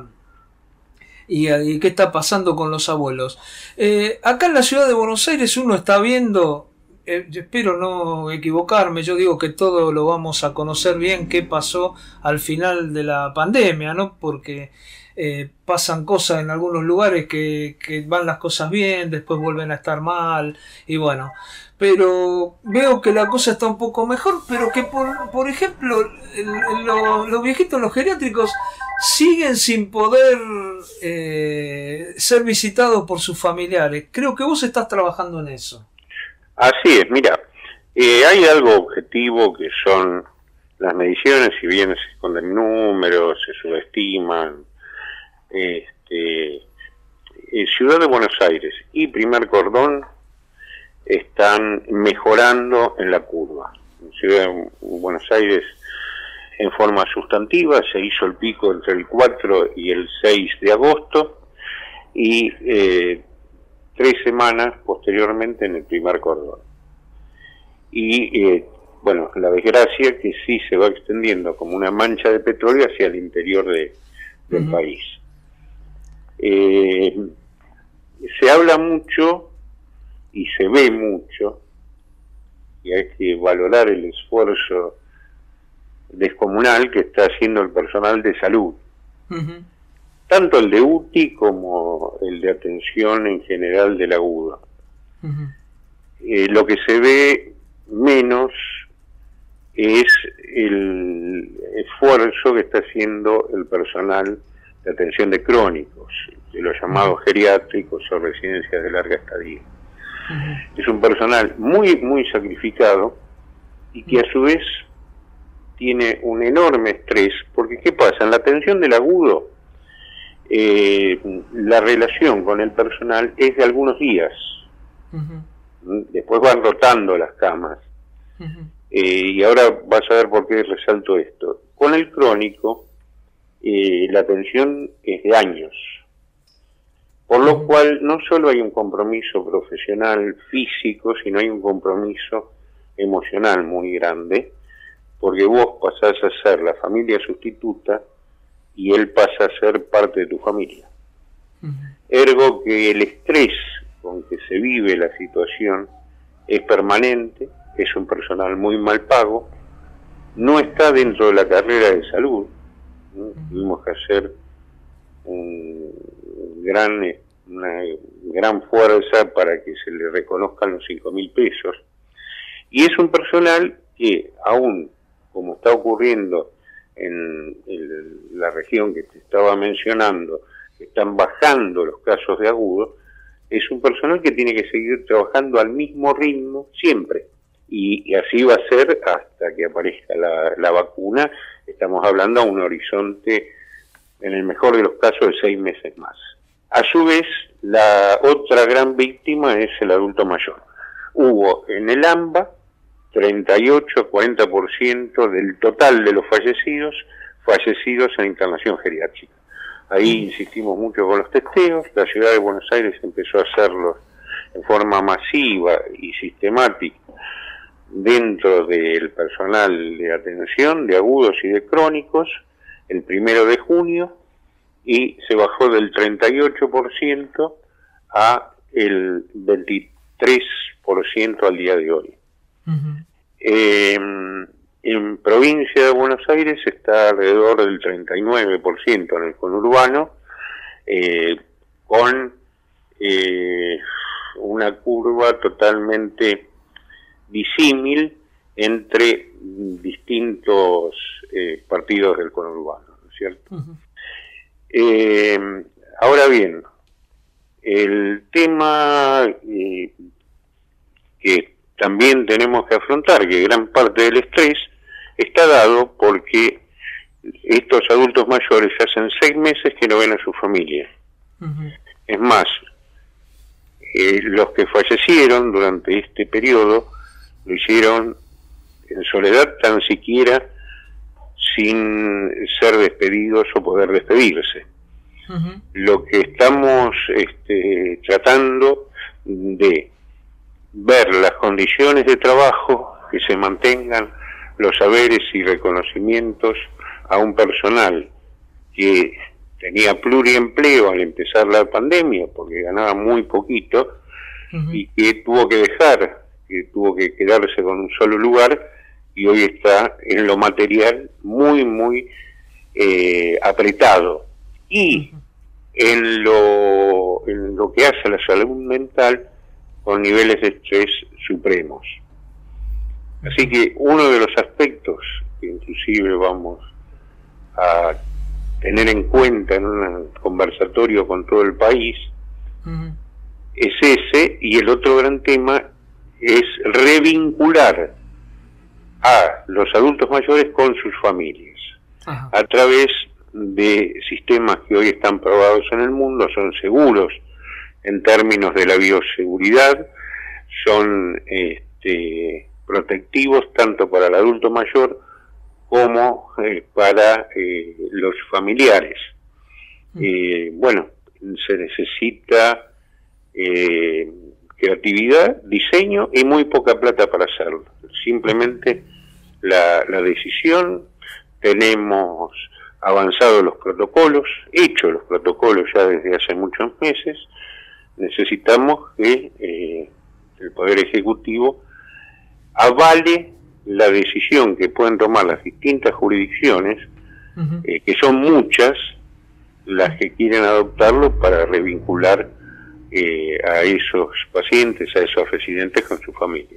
Speaker 3: qué está pasando con los abuelos. Acá en la ciudad de Buenos Aires uno está viendo, espero no equivocarme, yo digo que todo lo vamos a conocer bien qué pasó al final de la pandemia, ¿no? Porque pasan cosas en algunos lugares que van las cosas bien, después vuelven a estar mal, y bueno, pero veo que la cosa está un poco mejor, pero que por ejemplo los viejitos, los geriátricos, siguen sin poder ser visitados por sus familiares. Creo que vos estás trabajando en eso.
Speaker 6: Así es, mira, hay algo objetivo que son las mediciones, si bien se esconden números, se subestiman. Ciudad de Buenos Aires y Primer Cordón están mejorando en la curva. En Ciudad de Buenos Aires, en forma sustantiva, se hizo el pico entre el 4 y el 6 de agosto y 3 semanas posteriormente en el Primer Cordón. Y bueno, la desgracia que sí se va extendiendo como una mancha de petróleo hacia el interior del país. Se habla mucho y se ve mucho, y hay que valorar el esfuerzo descomunal que está haciendo el personal de salud, tanto el de UTI como el de atención en general del agudo. Lo que se ve menos es el esfuerzo que está haciendo el personal de atención de crónicos, de los llamados geriátricos o residencias de larga estadía. Es un personal muy, muy sacrificado y que a su vez tiene un enorme estrés, porque ¿qué pasa? En la atención del agudo, la relación con el personal es de algunos días. Después van rotando las camas. Y ahora vas a ver por qué resalto esto. Con el crónico, la atención es de años. Por lo cual no solo hay un compromiso profesional físico, sino hay un compromiso emocional muy grande, porque vos pasás a ser la familia sustituta y él pasa a ser parte de tu familia. Ergo que el estrés con que se vive la situación es permanente, es un personal muy mal pago, no está dentro de la carrera de salud. Tuvimos que hacer una gran fuerza para que se le reconozcan los 5.000 pesos. Y es un personal que, aún como está ocurriendo en la región que te estaba mencionando, que están bajando los casos de agudo, es un personal que tiene que seguir trabajando al mismo ritmo siempre. y así va a ser hasta que aparezca la vacuna. Estamos hablando a un horizonte, en el mejor de los casos, de 6 meses más. A su vez, la otra gran víctima es el adulto mayor. Hubo en el AMBA 38-40% del total de los fallecidos en internación geriátrica. Ahí insistimos mucho con los testeos. La ciudad de Buenos Aires empezó a hacerlos en forma masiva y sistemática dentro del personal de atención de agudos y de crónicos el 1 de junio, y se bajó del 38% a el 23% al día de hoy. En provincia de Buenos Aires está alrededor del 39% en el conurbano, con una curva totalmente disímil entre distintos partidos del conurbano, ¿no es cierto? Ahora bien, el tema que también tenemos que afrontar, que gran parte del estrés está dado porque estos adultos mayores hacen 6 meses que no ven a su familia. Es más, los que fallecieron durante este periodo lo hicieron en soledad, tan siquiera sin ser despedidos o poder despedirse. Lo que estamos tratando de ver las condiciones de trabajo, que se mantengan los saberes y reconocimientos a un personal que tenía pluriempleo al empezar la pandemia porque ganaba muy poquito, y que tuvo que quedarse con un solo lugar, y hoy está en lo material muy apretado, y en lo que hace a la salud mental con niveles de estrés supremos. Así que uno de los aspectos que inclusive vamos a tener en cuenta en un conversatorio con todo el país es ese, y el otro gran tema es revincular a los adultos mayores con sus familias a través de sistemas que hoy están probados en el mundo, son seguros en términos de la bioseguridad, son protectivos tanto para el adulto mayor como para los familiares. Bueno, se necesita creatividad, diseño y muy poca plata para hacerlo. Simplemente la decisión. Tenemos avanzados los protocolos, hechos los protocolos ya desde hace muchos meses. Necesitamos que el Poder Ejecutivo avale la decisión que pueden tomar las distintas jurisdicciones, que son muchas las que quieren adoptarlo para revincular a esos pacientes, a esos residentes con su familia.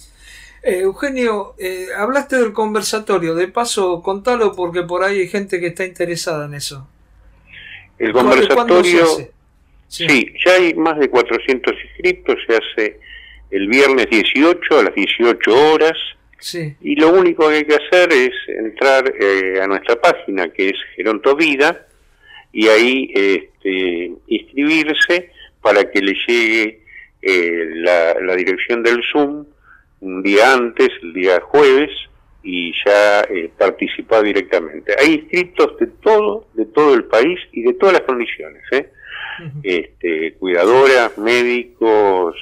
Speaker 3: Eugenio, hablaste del conversatorio, de paso contalo porque por ahí hay gente que está interesada en eso.
Speaker 6: El conversatorio, sí, ya hay más de 400 inscritos, se hace el viernes 18 a las 18 horas, y lo único que hay que hacer es entrar a nuestra página, que es Geronto Vida, y ahí inscribirse para que le llegue la dirección del Zoom un día antes, el día jueves, y ya participar directamente. Hay inscritos de todo el país y de todas las condiciones, cuidadoras, médicos,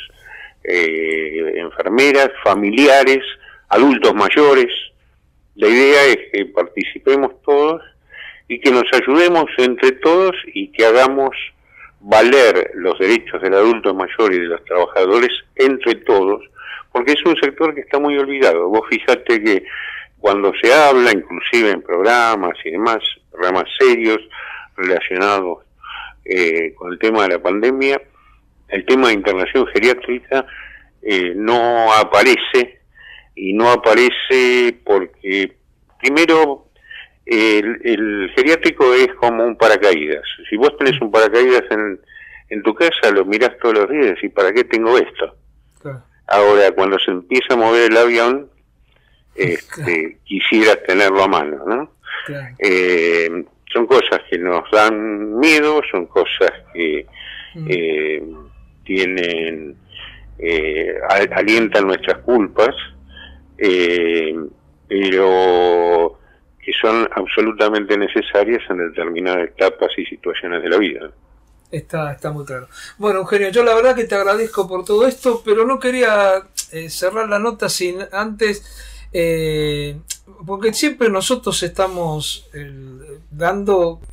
Speaker 6: enfermeras, familiares, adultos mayores. La idea es que participemos todos y que nos ayudemos entre todos y que hagamos valer los derechos del adulto mayor y de los trabajadores entre todos, porque es un sector que está muy olvidado. Vos fíjate que cuando se habla, inclusive en programas y demás, programas serios relacionados con el tema de la pandemia, el tema de internación geriátrica no aparece, y no aparece porque, primero, el geriátrico es como un paracaídas. Si vos tenés un paracaídas en tu casa, lo mirás todos los días y ¿para qué tengo esto? Ahora, cuando se empieza a mover el avión, quisieras tenerlo a mano, ¿no?
Speaker 3: Claro.
Speaker 6: Son cosas que nos dan miedo, son cosas que tienen, alientan nuestras culpas, pero que son absolutamente necesarias en determinadas etapas y situaciones de la vida.
Speaker 3: Está muy claro. Bueno, Eugenio, yo la verdad que te agradezco por todo esto, pero no quería cerrar la nota sin antes, porque siempre nosotros estamos dando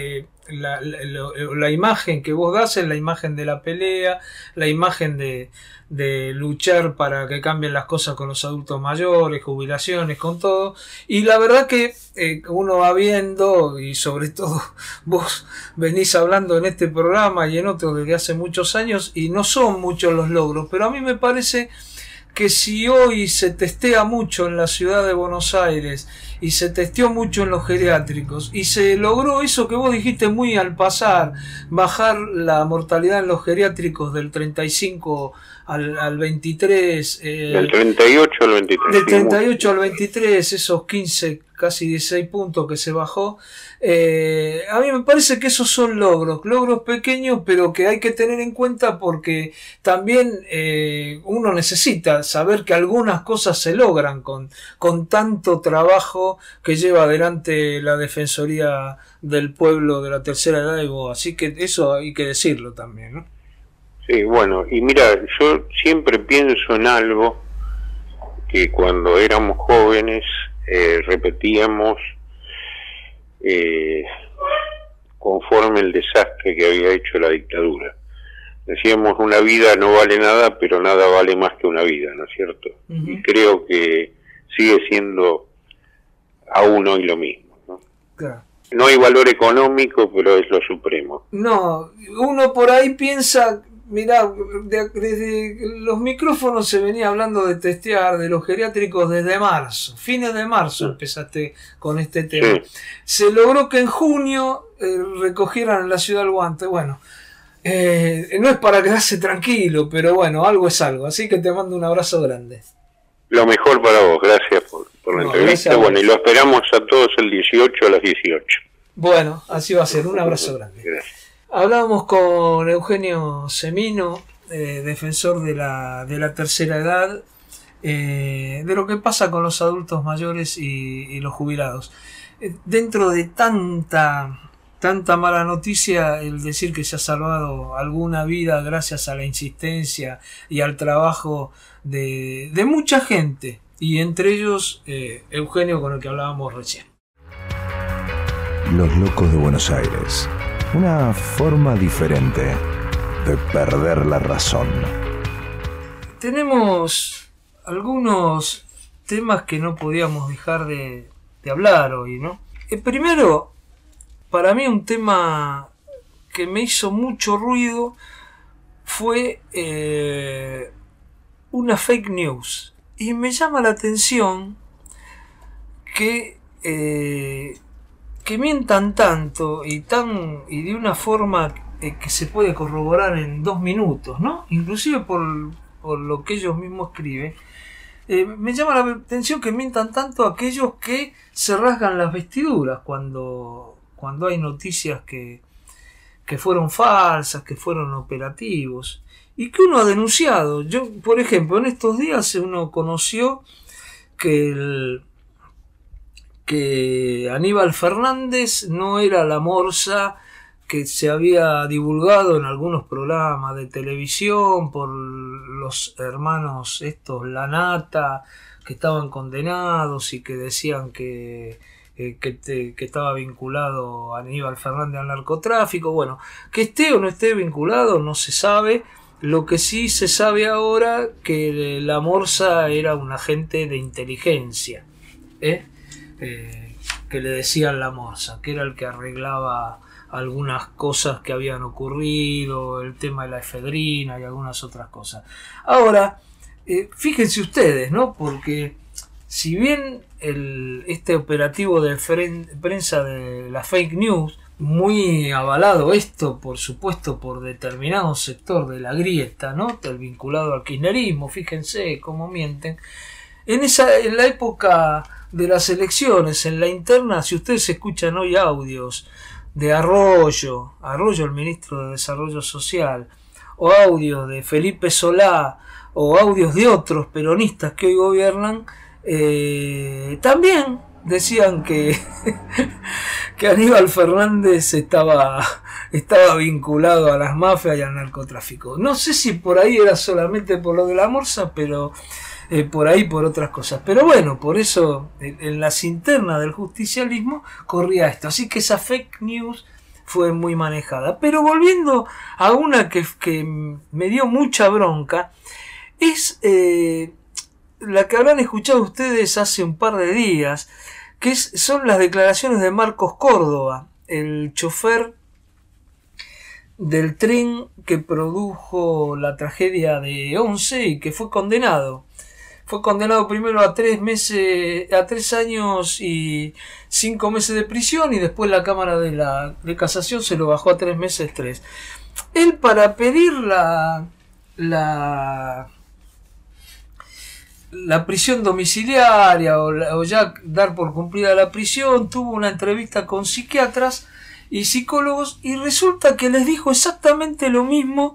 Speaker 3: la imagen que vos das, es la imagen de la pelea, la imagen de luchar para que cambien las cosas con los adultos mayores, jubilaciones, con todo, y la verdad que uno va viendo, y sobre todo vos venís hablando en este programa y en otros desde hace muchos años, y no son muchos los logros, pero a mí me parece que si hoy se testea mucho en la ciudad de Buenos Aires y se testeó mucho en los geriátricos y se logró eso que vos dijiste muy al pasar, bajar la mortalidad en los geriátricos del 35 al 23,
Speaker 6: del 38 al 23,
Speaker 3: del 38 al 23, esos 15, casi 16 puntos que se bajó, a mí me parece que esos son logros pequeños, pero que hay que tener en cuenta porque también uno necesita saber que algunas cosas se logran con tanto trabajo que lleva adelante la Defensoría del Pueblo de la Tercera Edad y vos, así que eso hay que decirlo también, ¿no?
Speaker 6: Sí, bueno, y mira, yo siempre pienso en algo que cuando éramos jóvenes repetíamos conforme el desastre que había hecho la dictadura. Decíamos, una vida no vale nada, pero nada vale más que una vida, ¿no es cierto? Uh-huh. Y creo que sigue siendo aún hoy lo mismo, ¿no?
Speaker 3: Claro.
Speaker 6: No hay valor económico, pero es lo supremo.
Speaker 3: No, uno por ahí piensa, mirá, desde los micrófonos se venía hablando de testear de los geriátricos desde marzo, fines de marzo empezaste con este tema. Sí. Se logró que en junio recogieran en la ciudad el guante. Bueno, no es para quedarse tranquilo, pero bueno, algo es algo. Así que te mando un abrazo grande.
Speaker 6: Lo mejor para vos, gracias por la entrevista. Bueno, y lo esperamos a todos el 18 a las 18.
Speaker 3: Bueno, así va a ser. Un abrazo grande.
Speaker 6: Gracias.
Speaker 3: Hablábamos con Eugenio Semino, defensor de la tercera edad, de lo que pasa con los adultos mayores y los jubilados. Dentro de tanta mala noticia, el decir que se ha salvado alguna vida gracias a la insistencia y al trabajo de mucha gente, y entre ellos Eugenio, con el que hablábamos recién.
Speaker 1: Los locos de Buenos Aires. Una forma diferente de perder la razón.
Speaker 3: Tenemos algunos temas que no podíamos dejar de hablar hoy, ¿no? Primero, para mí un tema que me hizo mucho ruido fue una fake news. Y me llama la atención que mientan tanto y de una forma que se puede corroborar en 2 minutos, ¿no? Inclusive por lo que ellos mismos escriben. Me llama la atención que mientan tanto aquellos que se rasgan las vestiduras cuando hay noticias que fueron falsas, que fueron operativos, y que uno ha denunciado. Yo, por ejemplo, en estos días uno conoció que Aníbal Fernández no era la morsa que se había divulgado en algunos programas de televisión por los hermanos estos Lanata, que estaban condenados y que decían que estaba vinculado a Aníbal Fernández al narcotráfico. Bueno, que esté o no esté vinculado no se sabe. Lo que sí se sabe ahora, que la morsa era un agente de inteligencia, que le decían la morsa, que era el que arreglaba algunas cosas que habían ocurrido, el tema de la efedrina y algunas otras cosas. Ahora, fíjense ustedes, ¿no? Porque si bien este operativo de prensa de la fake news muy avalado esto, por supuesto, por determinado sector de la grieta, ¿no? El vinculado al kirchnerismo, fíjense cómo mienten. En la época de las elecciones, en la interna, si ustedes escuchan hoy audios de Arroyo, el ministro de Desarrollo Social, o audios de Felipe Solá, o audios de otros peronistas que hoy gobiernan, también decían que Aníbal Fernández estaba vinculado a las mafias y al narcotráfico. No sé si por ahí era solamente por lo de la morsa, pero por ahí por otras cosas. Pero bueno, por eso en las internas del justicialismo corría esto. Así que esa fake news fue muy manejada. Pero volviendo a una que me dio mucha bronca, es la que habrán escuchado ustedes hace un par de días, que son las declaraciones de Marcos Córdoba, el chofer del tren que produjo la tragedia de Once y que fue condenado. Fue condenado primero a 3 años y 5 meses de prisión, y después la Cámara de Casación se lo bajó a 3 meses 3. Él, para pedir la prisión domiciliaria o ya dar por cumplida la prisión, tuvo una entrevista con psiquiatras y psicólogos, y resulta que les dijo exactamente lo mismo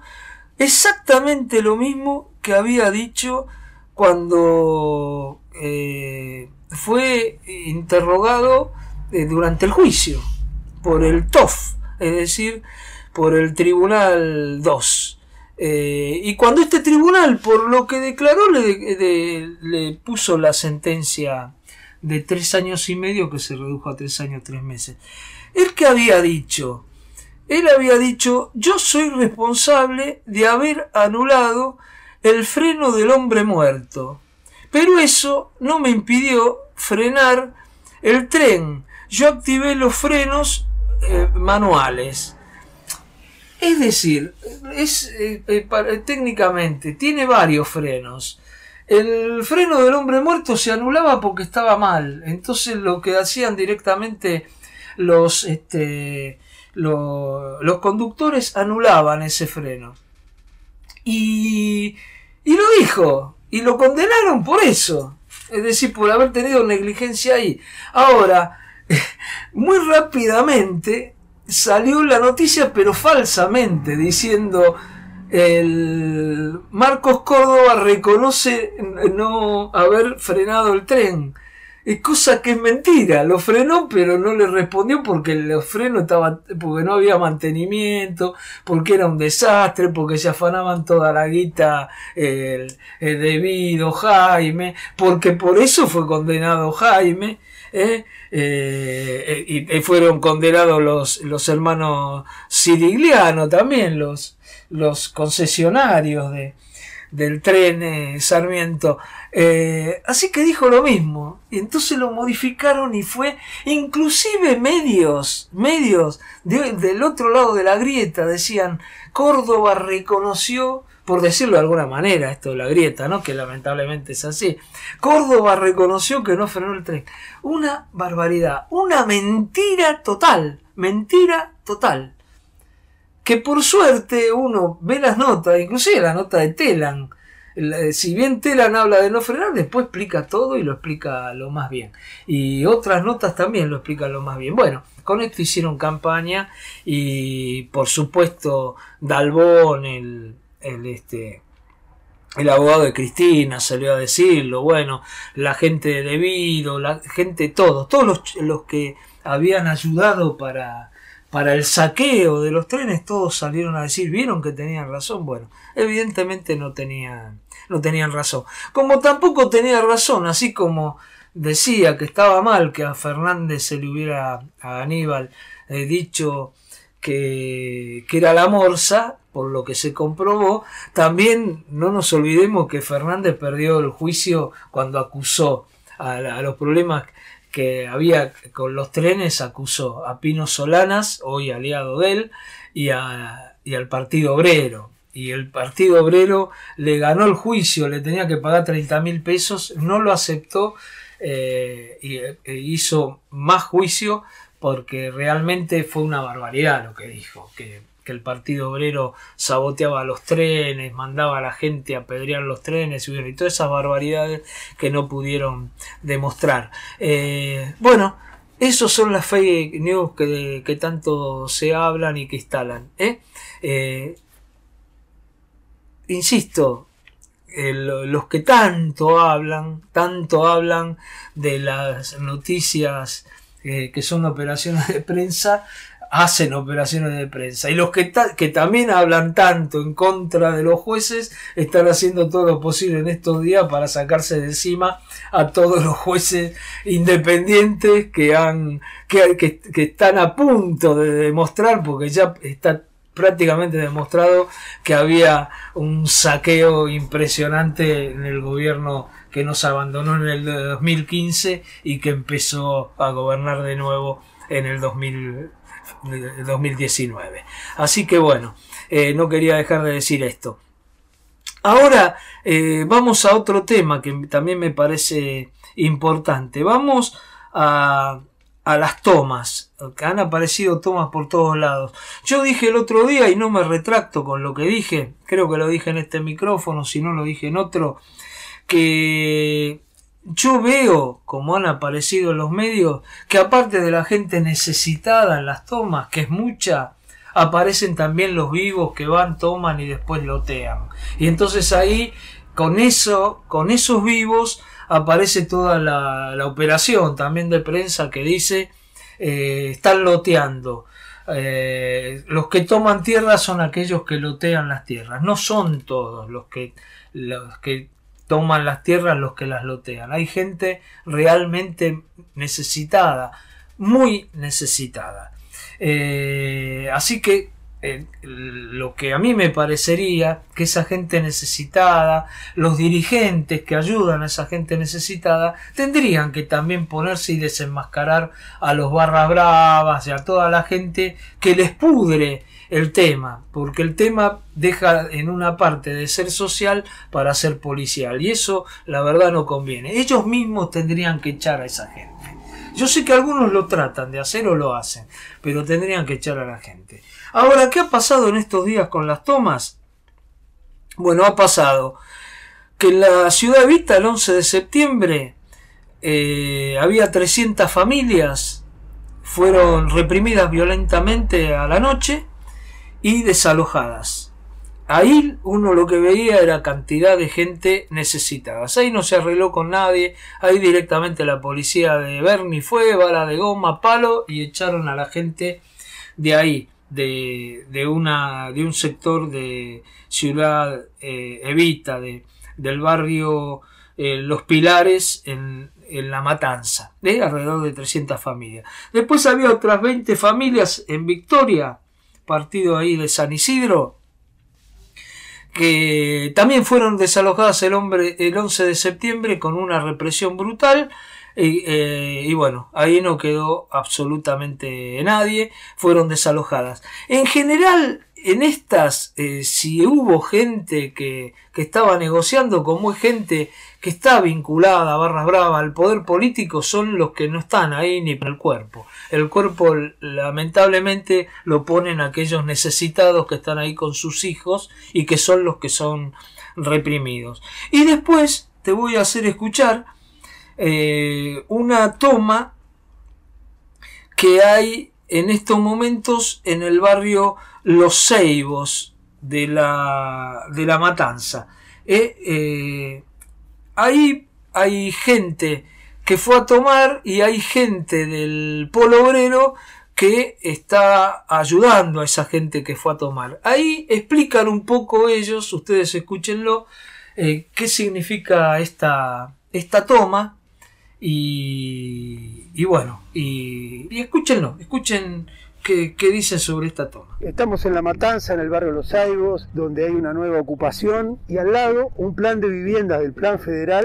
Speaker 3: que había dicho cuando fue interrogado durante el juicio por el TOF, es decir, por el Tribunal 2. Y cuando este tribunal, por lo que declaró, le puso la sentencia de 3 años y medio, que se redujo a 3 años 3 meses. ¿Él qué había dicho? Él había dicho: yo soy responsable de haber anulado el freno del hombre muerto, pero eso no me impidió frenar el tren. Yo activé los frenos manuales. Es decir, técnicamente tiene varios frenos. El freno del hombre muerto se anulaba porque estaba mal. Entonces lo que hacían directamente los conductores, anulaban ese freno. Y lo dijo. Y lo condenaron por eso. Es decir, por haber tenido negligencia ahí. Ahora, muy rápidamente salió la noticia, pero falsamente, diciendo: el Marcos Córdoba reconoce no haber frenado el tren. Cosa que es mentira. Lo frenó, pero no le respondió porque los frenos porque no había mantenimiento, porque era un desastre, porque se afanaban toda la guita el debido Jaime, porque por eso fue condenado Jaime. Y fueron condenados los hermanos Sirigliano también, los concesionarios del tren Sarmiento. Así que dijo lo mismo, y entonces lo modificaron, y fue inclusive medios del otro lado de la grieta decían: Córdoba reconoció, por decirlo de alguna manera, esto de la grieta, ¿no?, que lamentablemente es así, Córdoba reconoció que no frenó el tren. Una barbaridad, una mentira total, que por suerte uno ve las notas, inclusive la nota de Telan. Si bien Telan habla de no frenar, después explica todo y lo explica lo más bien. Y otras notas también lo explican lo más bien. Bueno, con esto hicieron campaña, y por supuesto Dalbón, el abogado de Cristina, salió a decirlo. Bueno, la gente de Debido, la gente, todos los que habían ayudado para el saqueo de los trenes, todos salieron a decir: ¿vieron que tenían razón? Bueno, evidentemente no tenían razón. Como tampoco tenía razón, así como decía que estaba mal que a Fernández a Aníbal, dicho que era la morsa, por lo que se comprobó, también no nos olvidemos que Fernández perdió el juicio cuando acusó a los problemas que había con los trenes, acusó a Pino Solanas, hoy aliado de él, y al Partido Obrero. Y el Partido Obrero le ganó el juicio, le tenía que pagar 30.000 pesos, no lo aceptó, y hizo más juicio porque realmente fue una barbaridad lo que dijo, que el Partido Obrero saboteaba los trenes, mandaba a la gente a apedrear los trenes y todas esas barbaridades que no pudieron demostrar. Bueno, esos son las fake news que tanto se hablan y que instalan. Insisto, los que tanto hablan de las noticias que son operaciones de prensa, hacen operaciones de prensa, y los que también hablan tanto en contra de los jueces están haciendo todo lo posible en estos días para sacarse de encima a todos los jueces independientes que están a punto de demostrar, porque ya está prácticamente demostrado que había un saqueo impresionante en el gobierno que nos abandonó en el 2015 y que empezó a gobernar de nuevo en el 2019. Así que bueno, no quería dejar de decir esto. Ahora vamos a otro tema que también me parece importante. Vamos a las tomas, que han aparecido tomas por todos lados. Yo dije el otro día, y no me retracto con lo que dije, creo que lo dije en este micrófono, si no lo dije en otro, que yo veo, como han aparecido en los medios, que aparte de la gente necesitada en las tomas, que es mucha, aparecen también los vivos que van, toman y después lotean. Y entonces ahí, con esos vivos, aparece toda la operación también de prensa que dice están loteando. Los que toman tierra son aquellos que lotean las tierras. No son todos los que toman las tierras los que las lotean. Hay gente realmente necesitada, muy necesitada. Así que lo que a mí me parecería que esa gente necesitada, los dirigentes que ayudan a esa gente necesitada, tendrían que también ponerse y desenmascarar a los barras bravas y a toda la gente que les pudre el tema, porque el tema deja en una parte de ser social para ser policial, y eso la verdad no conviene. Ellos mismos tendrían que echar a esa gente. Yo sé que algunos lo tratan de hacer o lo hacen, pero tendrían que echar a la gente. Ahora, ¿qué ha pasado en estos días con las tomas? Bueno, ha pasado que en la ciudad de Evita, el 11 de septiembre, había 300 familias, fueron reprimidas violentamente a la noche y desalojadas. Ahí uno lo que veía era cantidad de gente necesitada. Ahí no se arregló con nadie. Ahí directamente la policía de Berni fue, bala de goma, palo, y echaron a la gente de ahí, de un sector de Ciudad Evita, del barrio Los Pilares, en La Matanza, alrededor de 300 familias. Después había otras 20 familias en Victoria, partido ahí de San Isidro, que también fueron desalojadas el 11 de septiembre con una represión brutal, y bueno, ahí no quedó absolutamente nadie, fueron desalojadas. En general, en estas, si hubo gente que estaba negociando, como es gente que está vinculada a barras bravas al poder político, son los que no están ahí ni por el cuerpo. El cuerpo lamentablemente lo ponen aquellos necesitados que están ahí con sus hijos y que son los que son reprimidos. Y después te voy a hacer escuchar una toma que hay en estos momentos en el barrio Los Ceibos de la Matanza. Ahí hay gente que fue a tomar y hay gente del Polo Obrero que está ayudando a esa gente que fue a tomar. Ahí explican un poco ellos, ustedes escúchenlo, qué significa esta toma y bueno, y escúchenlo, escuchen qué dicen sobre esta toma.
Speaker 7: Estamos en La Matanza, en el barrio Los Ceibos, donde hay una nueva ocupación y al lado un plan de viviendas del plan federal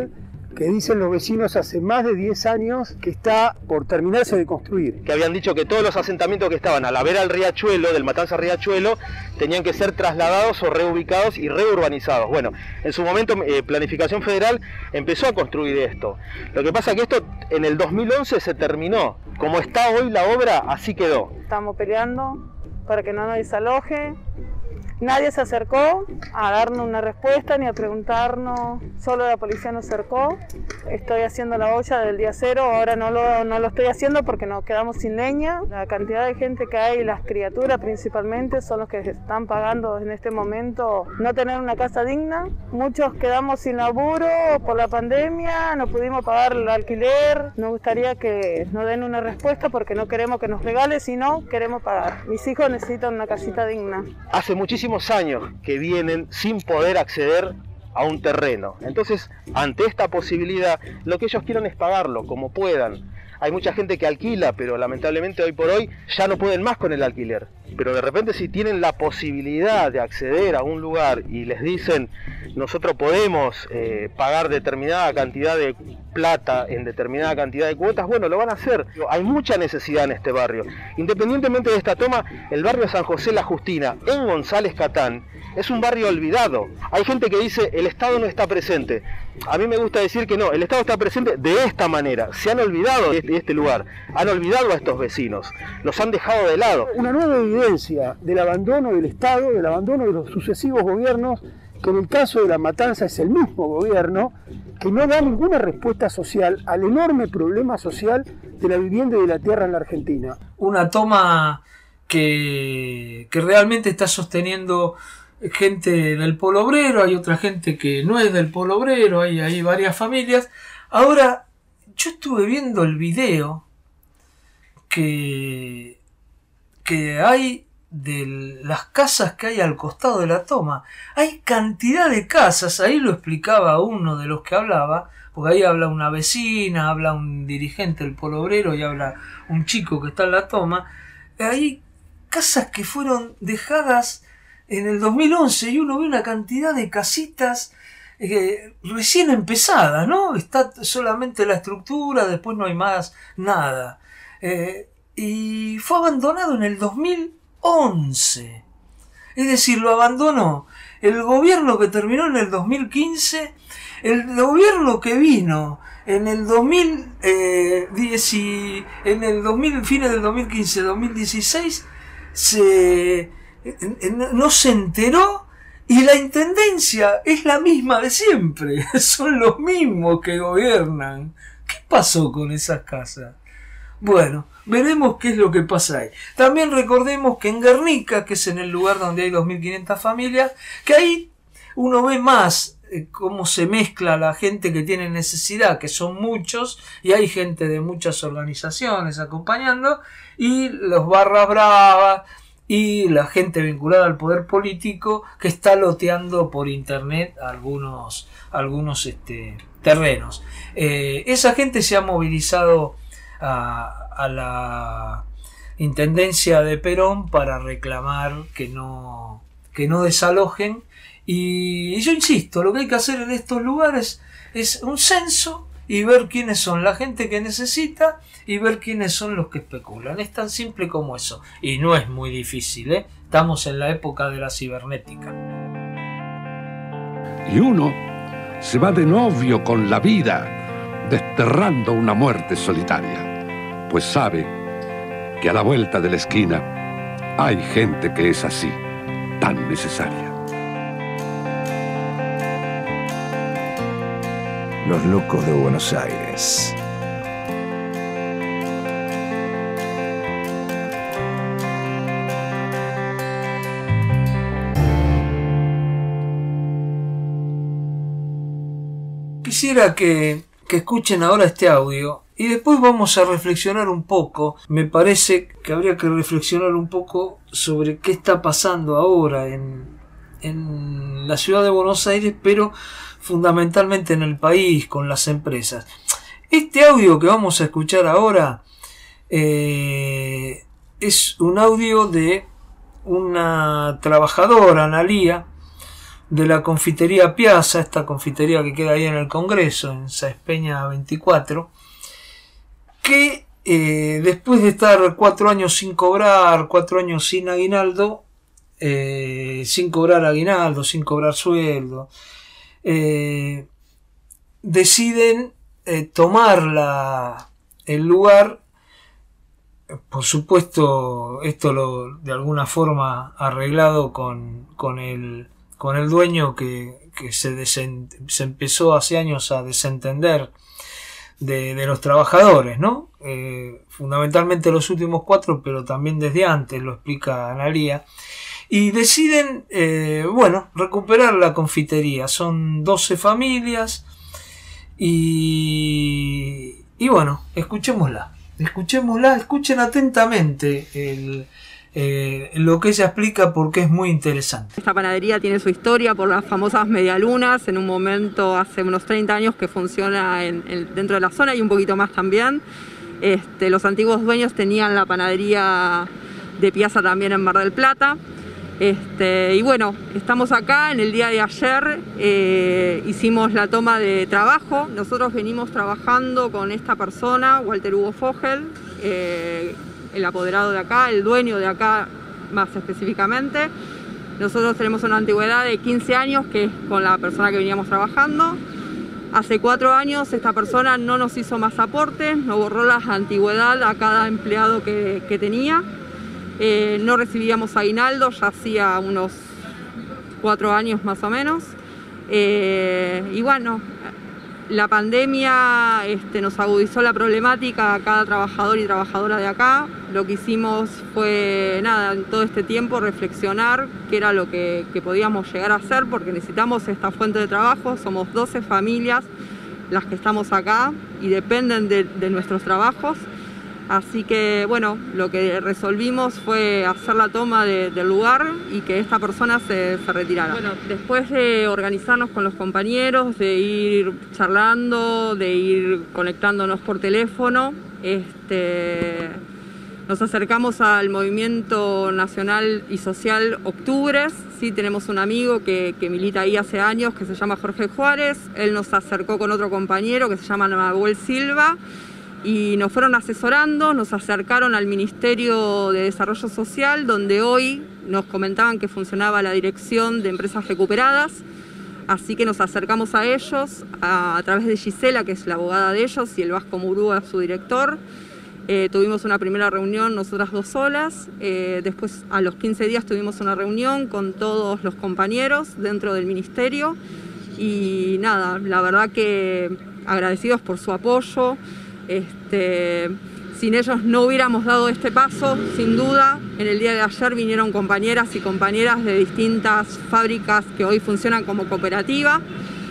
Speaker 7: que dicen los vecinos hace más de 10 años que está por terminarse de construir.
Speaker 8: Que habían dicho que todos los asentamientos que estaban a la vera del riachuelo, del Matanza Riachuelo, tenían que ser trasladados o reubicados y reurbanizados. Bueno, en su momento Planificación Federal empezó a construir esto. Lo que pasa es que esto en el 2011 se terminó. Como está hoy la obra, así quedó.
Speaker 9: Estamos peleando para que no nos desaloje. Nadie se acercó a darnos una respuesta ni a preguntarnos, solo la policía nos acercó. Estoy haciendo la olla del día cero, ahora no lo estoy haciendo porque nos quedamos sin leña. La cantidad de gente que hay, las criaturas principalmente, son los que están pagando en este momento no tener una casa digna. Muchos quedamos sin laburo por la pandemia, no pudimos pagar el alquiler. Nos gustaría que nos den una respuesta porque no queremos que nos regalen, sino queremos pagar. Mis hijos necesitan una casita digna.
Speaker 8: Hace muchísimos años que vienen sin poder acceder a un terreno. Entonces, ante esta posibilidad, lo que ellos quieren es pagarlo como puedan. Hay mucha gente que alquila, pero lamentablemente hoy por hoy ya no pueden más con el alquiler. Pero de repente si tienen la posibilidad de acceder a un lugar y les dicen nosotros podemos pagar determinada cantidad de plata en determinada cantidad de cuotas, bueno, lo van a hacer. Hay mucha necesidad en este barrio. Independientemente de esta toma, el barrio San José La Justina, en González Catán, es un barrio olvidado. Hay gente que dice el Estado no está presente. A mí me gusta decir que no, el Estado está presente de esta manera. Se han olvidado de este lugar, han olvidado a estos vecinos, los han dejado de lado.
Speaker 7: Una nueva evidencia del abandono del Estado, del abandono de los sucesivos gobiernos, que en el caso de La Matanza es el mismo gobierno, que no da ninguna respuesta social al enorme problema social de la vivienda y de la tierra en la Argentina.
Speaker 3: Una toma que realmente está sosteniendo gente del Polo Obrero, hay otra gente que no es del Polo Obrero, hay varias familias. Ahora, yo estuve viendo el video que hay de las casas que hay al costado de la toma. Hay cantidad de casas, ahí lo explicaba uno de los que hablaba, porque ahí habla una vecina, habla un dirigente del Polo Obrero y habla un chico que está en la toma. Hay casas que fueron dejadas en el 2011 y uno ve una cantidad de casitas recién empezadas, ¿no? Está solamente la estructura, después no hay más nada. Y fue abandonado en el 2011. Es decir, lo abandonó el gobierno que terminó en el 2015, el gobierno que vino en el 2010 y en el fines del 2015, 2016, no se enteró, y la intendencia es la misma de siempre, son los mismos que gobiernan. ¿Qué pasó con esas casas? Bueno, veremos qué es lo que pasa ahí. También recordemos que en Guernica, que es en el lugar donde hay 2.500 familias, que ahí uno ve más cómo se mezcla la gente que tiene necesidad, que son muchos, y hay gente de muchas organizaciones acompañando, y los barras bravas, y la gente vinculada al poder político que está loteando por internet algunos terrenos. Esa gente se ha movilizado a la intendencia de Perón para reclamar que no desalojen, y yo insisto, lo que hay que hacer en estos lugares es un censo y ver quiénes son la gente que necesita y ver quiénes son los que especulan. Es tan simple como eso. Y no es muy difícil, ¿eh? Estamos en la época de la cibernética.
Speaker 4: Y uno se va de novio con la vida, desterrando una muerte solitaria, pues sabe que a la vuelta de la esquina hay gente que es así, tan necesaria.
Speaker 1: Los locos de Buenos Aires.
Speaker 3: Quisiera que escuchen ahora este audio y después vamos a reflexionar un poco. Me parece que habría que reflexionar un poco sobre qué está pasando ahora en la ciudad de Buenos Aires, pero fundamentalmente en el país, con las empresas. Este audio que vamos a escuchar ahora es un audio de una trabajadora, Analía, de la confitería Piazza, esta confitería que queda ahí en el Congreso, en Sáenz Peña 24, que después de estar 4 años sin cobrar, 4 años sin aguinaldo, sin cobrar aguinaldo, sin cobrar sueldo, deciden tomar el lugar. Por supuesto, esto de alguna forma arreglado con el dueño que se empezó hace años a desentender de los trabajadores, ¿no? Fundamentalmente los últimos 4, pero también desde antes, lo explica Analía. Y deciden, recuperar la confitería. Son 12 familias y bueno, escuchémosla, escuchen atentamente lo que ella explica, porque es muy interesante.
Speaker 10: Esta panadería tiene su historia por las famosas medialunas, en un momento hace unos 30 años que funciona dentro de la zona y un poquito más también. Los antiguos dueños tenían la panadería de Piazza también en Mar del Plata. Y bueno, estamos acá. En el día de ayer hicimos la toma de trabajo. Nosotros venimos trabajando con esta persona, Walter Hugo Fogel, el apoderado de acá, el dueño de acá más específicamente. Nosotros tenemos una antigüedad de 15 años, que es con la persona que veníamos trabajando. Hace 4 años esta persona no nos hizo más aportes, nos borró la antigüedad a cada empleado que tenía. No recibíamos aguinaldo, ya hacía unos 4 años más o menos. Y bueno, la pandemia nos agudizó la problemática a cada trabajador y trabajadora de acá. Lo que hicimos fue, nada, en todo este tiempo reflexionar qué era lo que podíamos llegar a hacer, porque necesitamos esta fuente de trabajo. Somos 12 familias las que estamos acá y dependen de nuestros trabajos. Así que bueno, lo que resolvimos fue hacer la toma del lugar y que esta persona se retirara. Bueno, después de organizarnos con los compañeros, de ir charlando, de ir conectándonos por teléfono, nos acercamos al movimiento nacional y social Octubres. Sí, tenemos un amigo que milita ahí hace años, que se llama Jorge Juárez. Él nos acercó con otro compañero que se llama Nahuel Silva, y nos fueron asesorando, nos acercaron al Ministerio de Desarrollo Social, donde hoy nos comentaban que funcionaba la Dirección de Empresas Recuperadas, así que nos acercamos a ellos a través de Gisela, que es la abogada de ellos, y el Vasco Murúa, su director. Tuvimos una primera reunión nosotras 2 solas, después a los 15 días tuvimos una reunión con todos los compañeros dentro del ministerio, y nada, la verdad que agradecidos por su apoyo. Sin ellos no hubiéramos dado este paso, sin duda. En el día de ayer vinieron compañeras y compañeras de distintas fábricas que hoy funcionan como cooperativa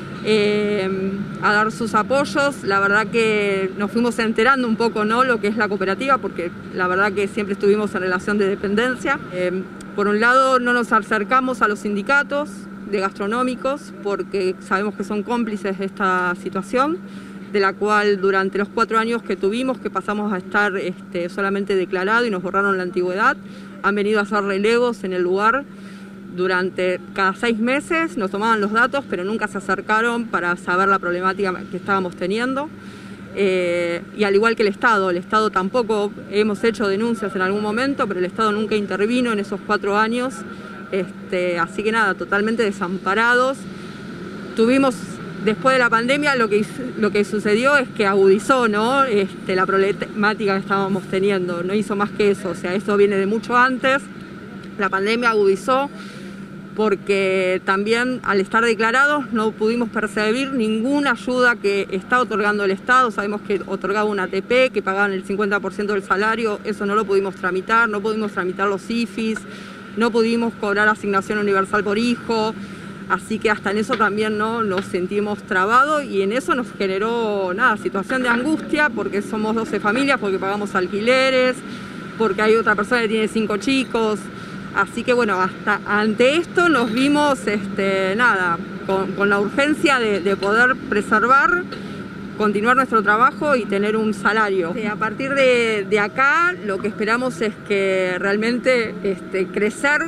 Speaker 10: a dar sus apoyos. La verdad que nos fuimos enterando un poco, ¿no?, lo que es la cooperativa, porque la verdad que siempre estuvimos en relación de dependencia. Por un lado, no nos acercamos a los sindicatos de gastronómicos porque sabemos que son cómplices de esta situación, de la cual durante los 4 años que tuvimos, que pasamos a estar solamente declarado y nos borraron la antigüedad, han venido a hacer relevos en el lugar durante cada 6 meses, nos tomaban los datos, pero nunca se acercaron para saber la problemática que estábamos teniendo. Y al igual que el Estado tampoco, hemos hecho denuncias en algún momento, pero el Estado nunca intervino en esos 4 años, así que nada, totalmente desamparados. Tuvimos, después de la pandemia, lo que sucedió es que agudizó, ¿no?, la problemática que estábamos teniendo. No hizo más que eso, o sea, eso viene de mucho antes. La pandemia agudizó porque también al estar declarados no pudimos percibir ninguna ayuda que está otorgando el Estado. Sabemos que otorgaba una ATP, que pagaban el 50% del salario, eso no lo pudimos tramitar, no pudimos tramitar los IFIs, no pudimos cobrar asignación universal por hijo. Así que hasta en eso también, ¿no?, nos sentimos trabados, y en eso nos generó, nada, situación de angustia, porque somos 12 familias, porque pagamos alquileres, porque hay otra persona que tiene 5 chicos. Así que bueno, hasta ante esto nos vimos nada, con la urgencia de poder preservar, continuar nuestro trabajo y tener un salario. A partir de acá lo que esperamos es que realmente crecer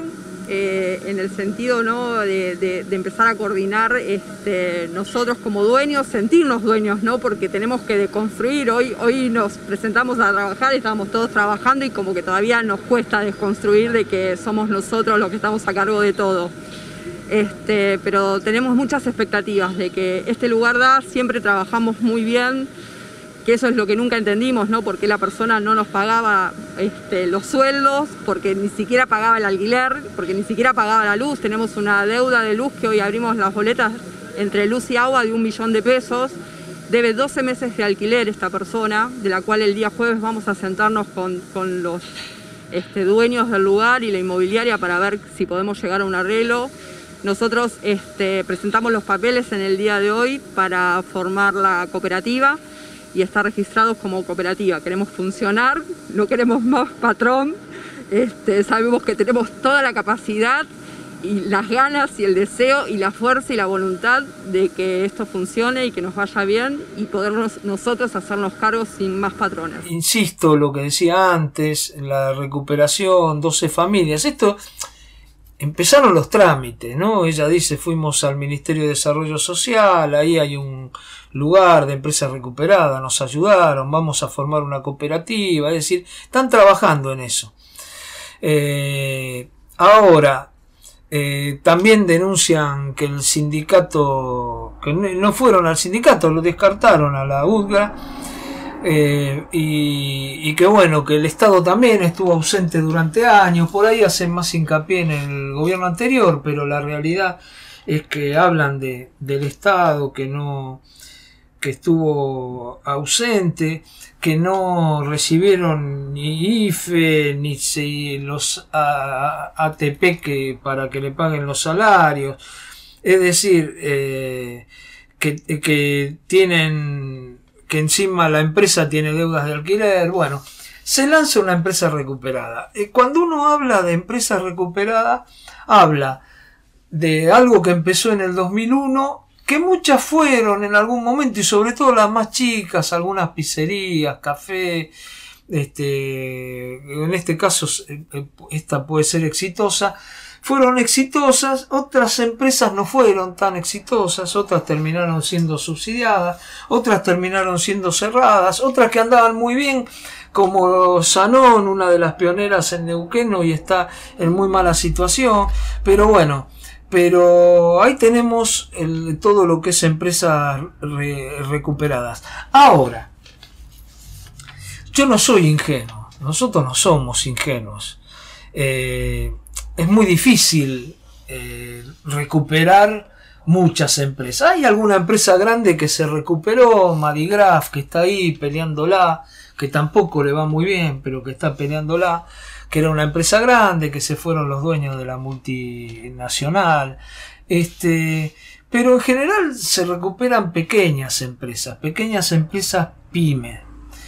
Speaker 10: en el sentido, ¿no?, de empezar a coordinar nosotros como dueños, sentirnos dueños, ¿no?, porque tenemos que deconstruir. Hoy nos presentamos a trabajar, estábamos todos trabajando y como que todavía nos cuesta desconstruir de que somos nosotros los que estamos a cargo de todo. Pero tenemos muchas expectativas de que este lugar da, siempre trabajamos muy bien, que eso es lo que nunca entendimos, ¿no? Porque la persona no nos pagaba los sueldos, porque ni siquiera pagaba el alquiler, porque ni siquiera pagaba la luz. Tenemos una deuda de luz que hoy abrimos las boletas entre luz y agua de 1 millón de pesos. Debe 12 meses de alquiler esta persona, de la cual el día jueves vamos a sentarnos con los dueños del lugar y la inmobiliaria para ver si podemos llegar a un arreglo. Nosotros presentamos los papeles en el día de hoy para formar la cooperativa y estar registrados como cooperativa. Queremos funcionar, no queremos más patrón, sabemos que tenemos toda la capacidad y las ganas y el deseo y la fuerza y la voluntad de que esto funcione y que nos vaya bien y poder nosotros hacernos cargos sin más patrones.
Speaker 3: Insisto, lo que decía antes, la recuperación, 12 familias, esto... Empezaron los trámites, ¿no? Ella dice, fuimos al Ministerio de Desarrollo Social, ahí hay un lugar de empresas recuperadas, nos ayudaron, vamos a formar una cooperativa, es decir, están trabajando en eso. Ahora, también denuncian que el sindicato, que no fueron al sindicato, lo descartaron a la UDGA, y que bueno, que el Estado también estuvo ausente durante años. Por ahí hacen más hincapié en el gobierno anterior, pero la realidad es que hablan del Estado que estuvo ausente, que no recibieron ni IFE ni los ATP para que le paguen los salarios, es decir, que tienen, que encima la empresa tiene deudas de alquiler. Bueno, se lanza una empresa recuperada. Cuando uno habla de empresa recuperada, habla de algo que empezó en el 2001, que muchas fueron en algún momento, y sobre todo las más chicas, algunas pizzerías, café, en este caso esta puede ser exitosa, fueron exitosas. Otras empresas no fueron tan exitosas, otras terminaron siendo subsidiadas, otras terminaron siendo cerradas, otras que andaban muy bien, como Sanón, una de las pioneras en Neuquén, y está en muy mala situación. Pero bueno, ahí tenemos todo lo que es empresas recuperadas. Ahora, yo no soy ingenuo, nosotros no somos ingenuos. Es muy difícil recuperar muchas empresas. Hay alguna empresa grande que se recuperó, Madigraf, que está ahí peleándola, que tampoco le va muy bien, pero que está peleándola, que era una empresa grande, que se fueron los dueños de la multinacional. Pero en general se recuperan pequeñas empresas pyme,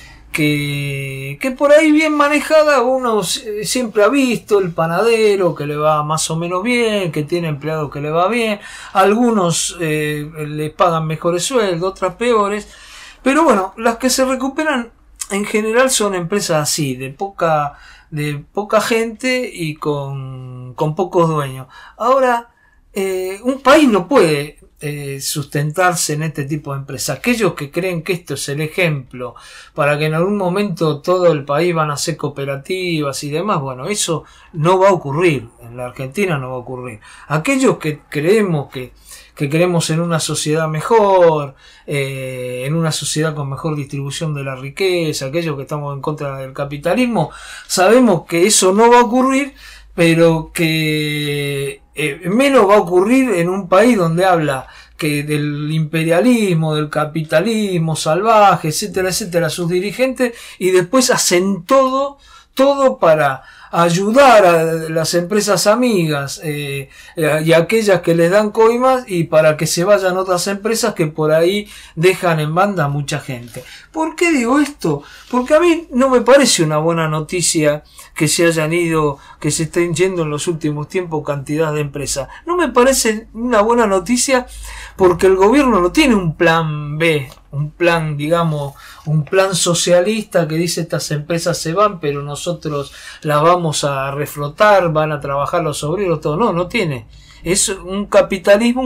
Speaker 3: que por ahí bien manejada uno siempre ha visto el panadero que le va más o menos bien, que tiene empleados que le va bien, algunos les pagan mejores sueldos, otras peores, pero bueno, las que se recuperan en general son empresas así, de poca gente y con pocos dueños. Ahora, un país no puede sustentarse en este tipo de empresas. Aquellos que creen que esto es el ejemplo para que en algún momento todo el país van a ser cooperativas y demás, bueno, eso no va a ocurrir. En la Argentina no va a ocurrir. Aquellos que creemos que queremos en una sociedad mejor, en una sociedad con mejor distribución de la riqueza, aquellos que estamos en contra del capitalismo, sabemos que eso no va a ocurrir, pero que menos va a ocurrir en un país donde habla que del imperialismo, del capitalismo salvaje, etcétera, etcétera, sus dirigentes, y después hacen todo para ayudar a las empresas amigas y a aquellas que les dan coimas, y para que se vayan otras empresas que por ahí dejan en banda a mucha gente. ¿Por qué digo esto? Porque a mí no me parece una buena noticia que se hayan ido, que se estén yendo en los últimos tiempos cantidad de empresas. No me parece una buena noticia porque el gobierno no tiene un plan B, un plan, digamos, un plan socialista que dice estas empresas se van, pero nosotros las vamos a reflotar, van a trabajar los obreros, todo. No tiene. Es un capitalismo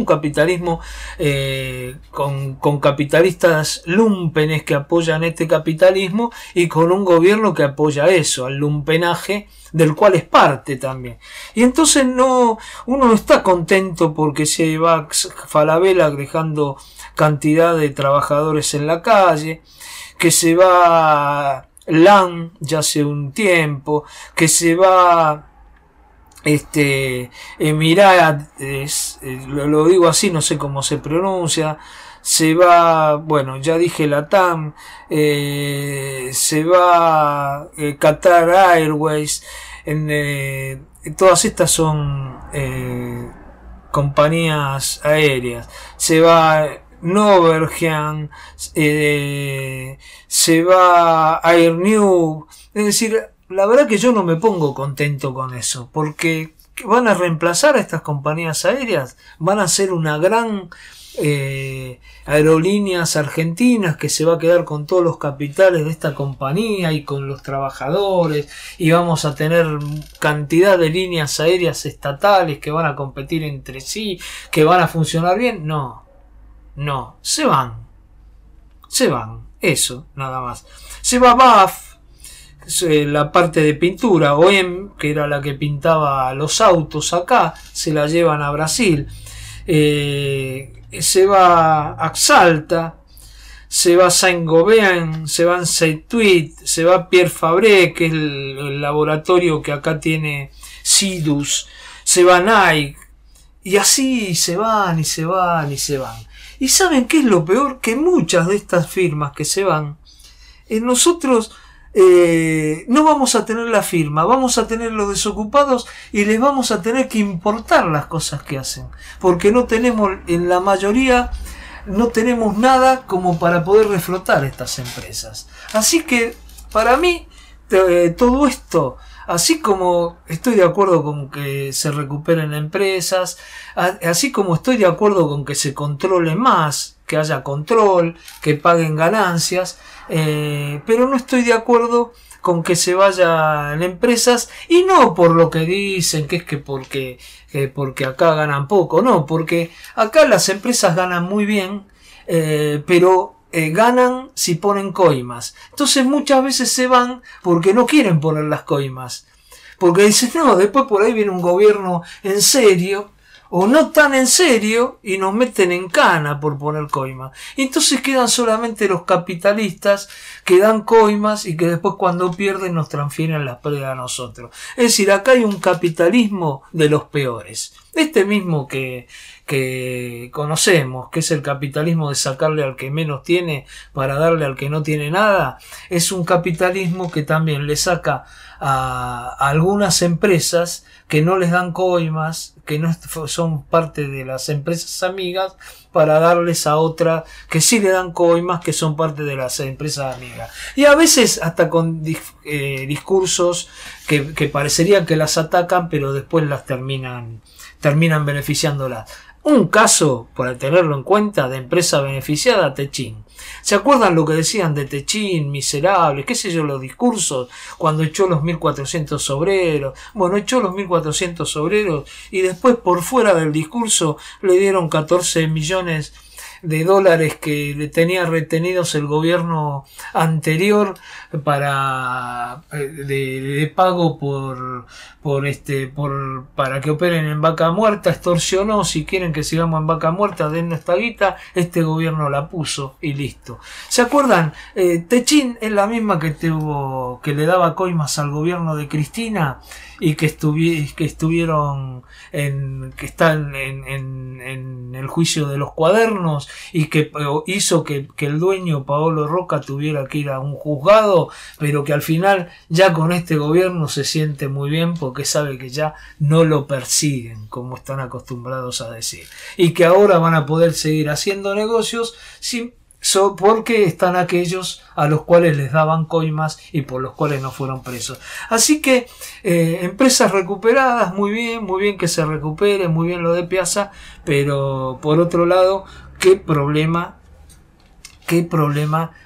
Speaker 3: con capitalistas lumpenes que apoyan este capitalismo y con un gobierno que apoya eso, al lumpenaje, del cual es parte también. Y entonces uno no está contento porque se va Falabella dejando cantidad de trabajadores en la calle, que se va LAN ya hace un tiempo, que se va Emirat, lo digo así, no sé cómo se pronuncia, se va, bueno, ya dije LATAM, se va Qatar Airways, todas estas son compañías aéreas, se va Norwegian, se va Air New, es decir, la verdad que yo no me pongo contento con eso, porque van a reemplazar a estas compañías aéreas, van a ser una gran aerolíneas argentinas que se va a quedar con todos los capitales de esta compañía y con los trabajadores, y vamos a tener cantidad de líneas aéreas estatales que van a competir entre sí, que van a funcionar bien. No, se van, eso, nada más. Se va BAF, la parte de pintura, OEM, que era la que pintaba los autos acá, se la llevan a Brasil. Se va Axalta, se va Saint-Gobain, se va Saint-Tuit, se va Pierre Fabre, que es el laboratorio que acá tiene Sidus, se va Nike, y así se van. ¿Y saben qué es lo peor? Que muchas de estas firmas que se van, nosotros no vamos a tener la firma, vamos a tener los desocupados y les vamos a tener que importar las cosas que hacen, porque no tenemos, en la mayoría, no tenemos nada como para poder reflotar estas empresas. Así que, para mí, todo esto, así como estoy de acuerdo con que se recuperen empresas, así como estoy de acuerdo con que se controle más, que haya control, que paguen ganancias, pero no estoy de acuerdo con que se vayan empresas, y no por lo que dicen, que es que porque acá ganan poco, no, porque acá las empresas ganan muy bien, pero ganan si ponen coimas. Entonces muchas veces se van porque no quieren poner las coimas, porque dicen, no, después por ahí viene un gobierno en serio o no tan en serio y nos meten en cana por poner coimas. Y entonces quedan solamente los capitalistas que dan coimas y que después cuando pierden nos transfieren las pérdidas a nosotros. Es decir, acá hay un capitalismo de los peores. Este mismo que conocemos, que es el capitalismo de sacarle al que menos tiene para darle al que no tiene nada, es un capitalismo que también le saca a algunas empresas que no les dan coimas, que no son parte de las empresas amigas, para darles a otra que sí le dan coimas, que son parte de las empresas amigas. Y a veces hasta con discursos que parecerían que las atacan, pero después las terminan beneficiándolas. Un caso, para tenerlo en cuenta, de empresa beneficiada, Techin. ¿Se acuerdan lo que decían de Techin, miserable, qué sé yo, los discursos, cuando echó los 1.400 obreros? Bueno, echó los 1.400 obreros y después por fuera del discurso le dieron 14 millones de dólares que le tenía retenidos el gobierno anterior para de pago para que operen en Vaca Muerta. Extorsionó: si quieren que sigamos en Vaca Muerta, dennos esta guita. Este gobierno la puso y listo. ¿Se acuerdan? Techin es la misma que le daba coimas al gobierno de Cristina y que estuvieron que están en el juicio de los cuadernos, y que hizo que el dueño Paolo Roca tuviera que ir a un juzgado, pero que al final ya con este gobierno se siente muy bien porque sabe que ya no lo persiguen como están acostumbrados a decir, y que ahora van a poder seguir haciendo negocios porque están aquellos a los cuales les daban coimas y por los cuales no fueron presos. Así que empresas recuperadas, muy bien que se recupere, muy bien lo de Piazza, pero por otro lado, qué problema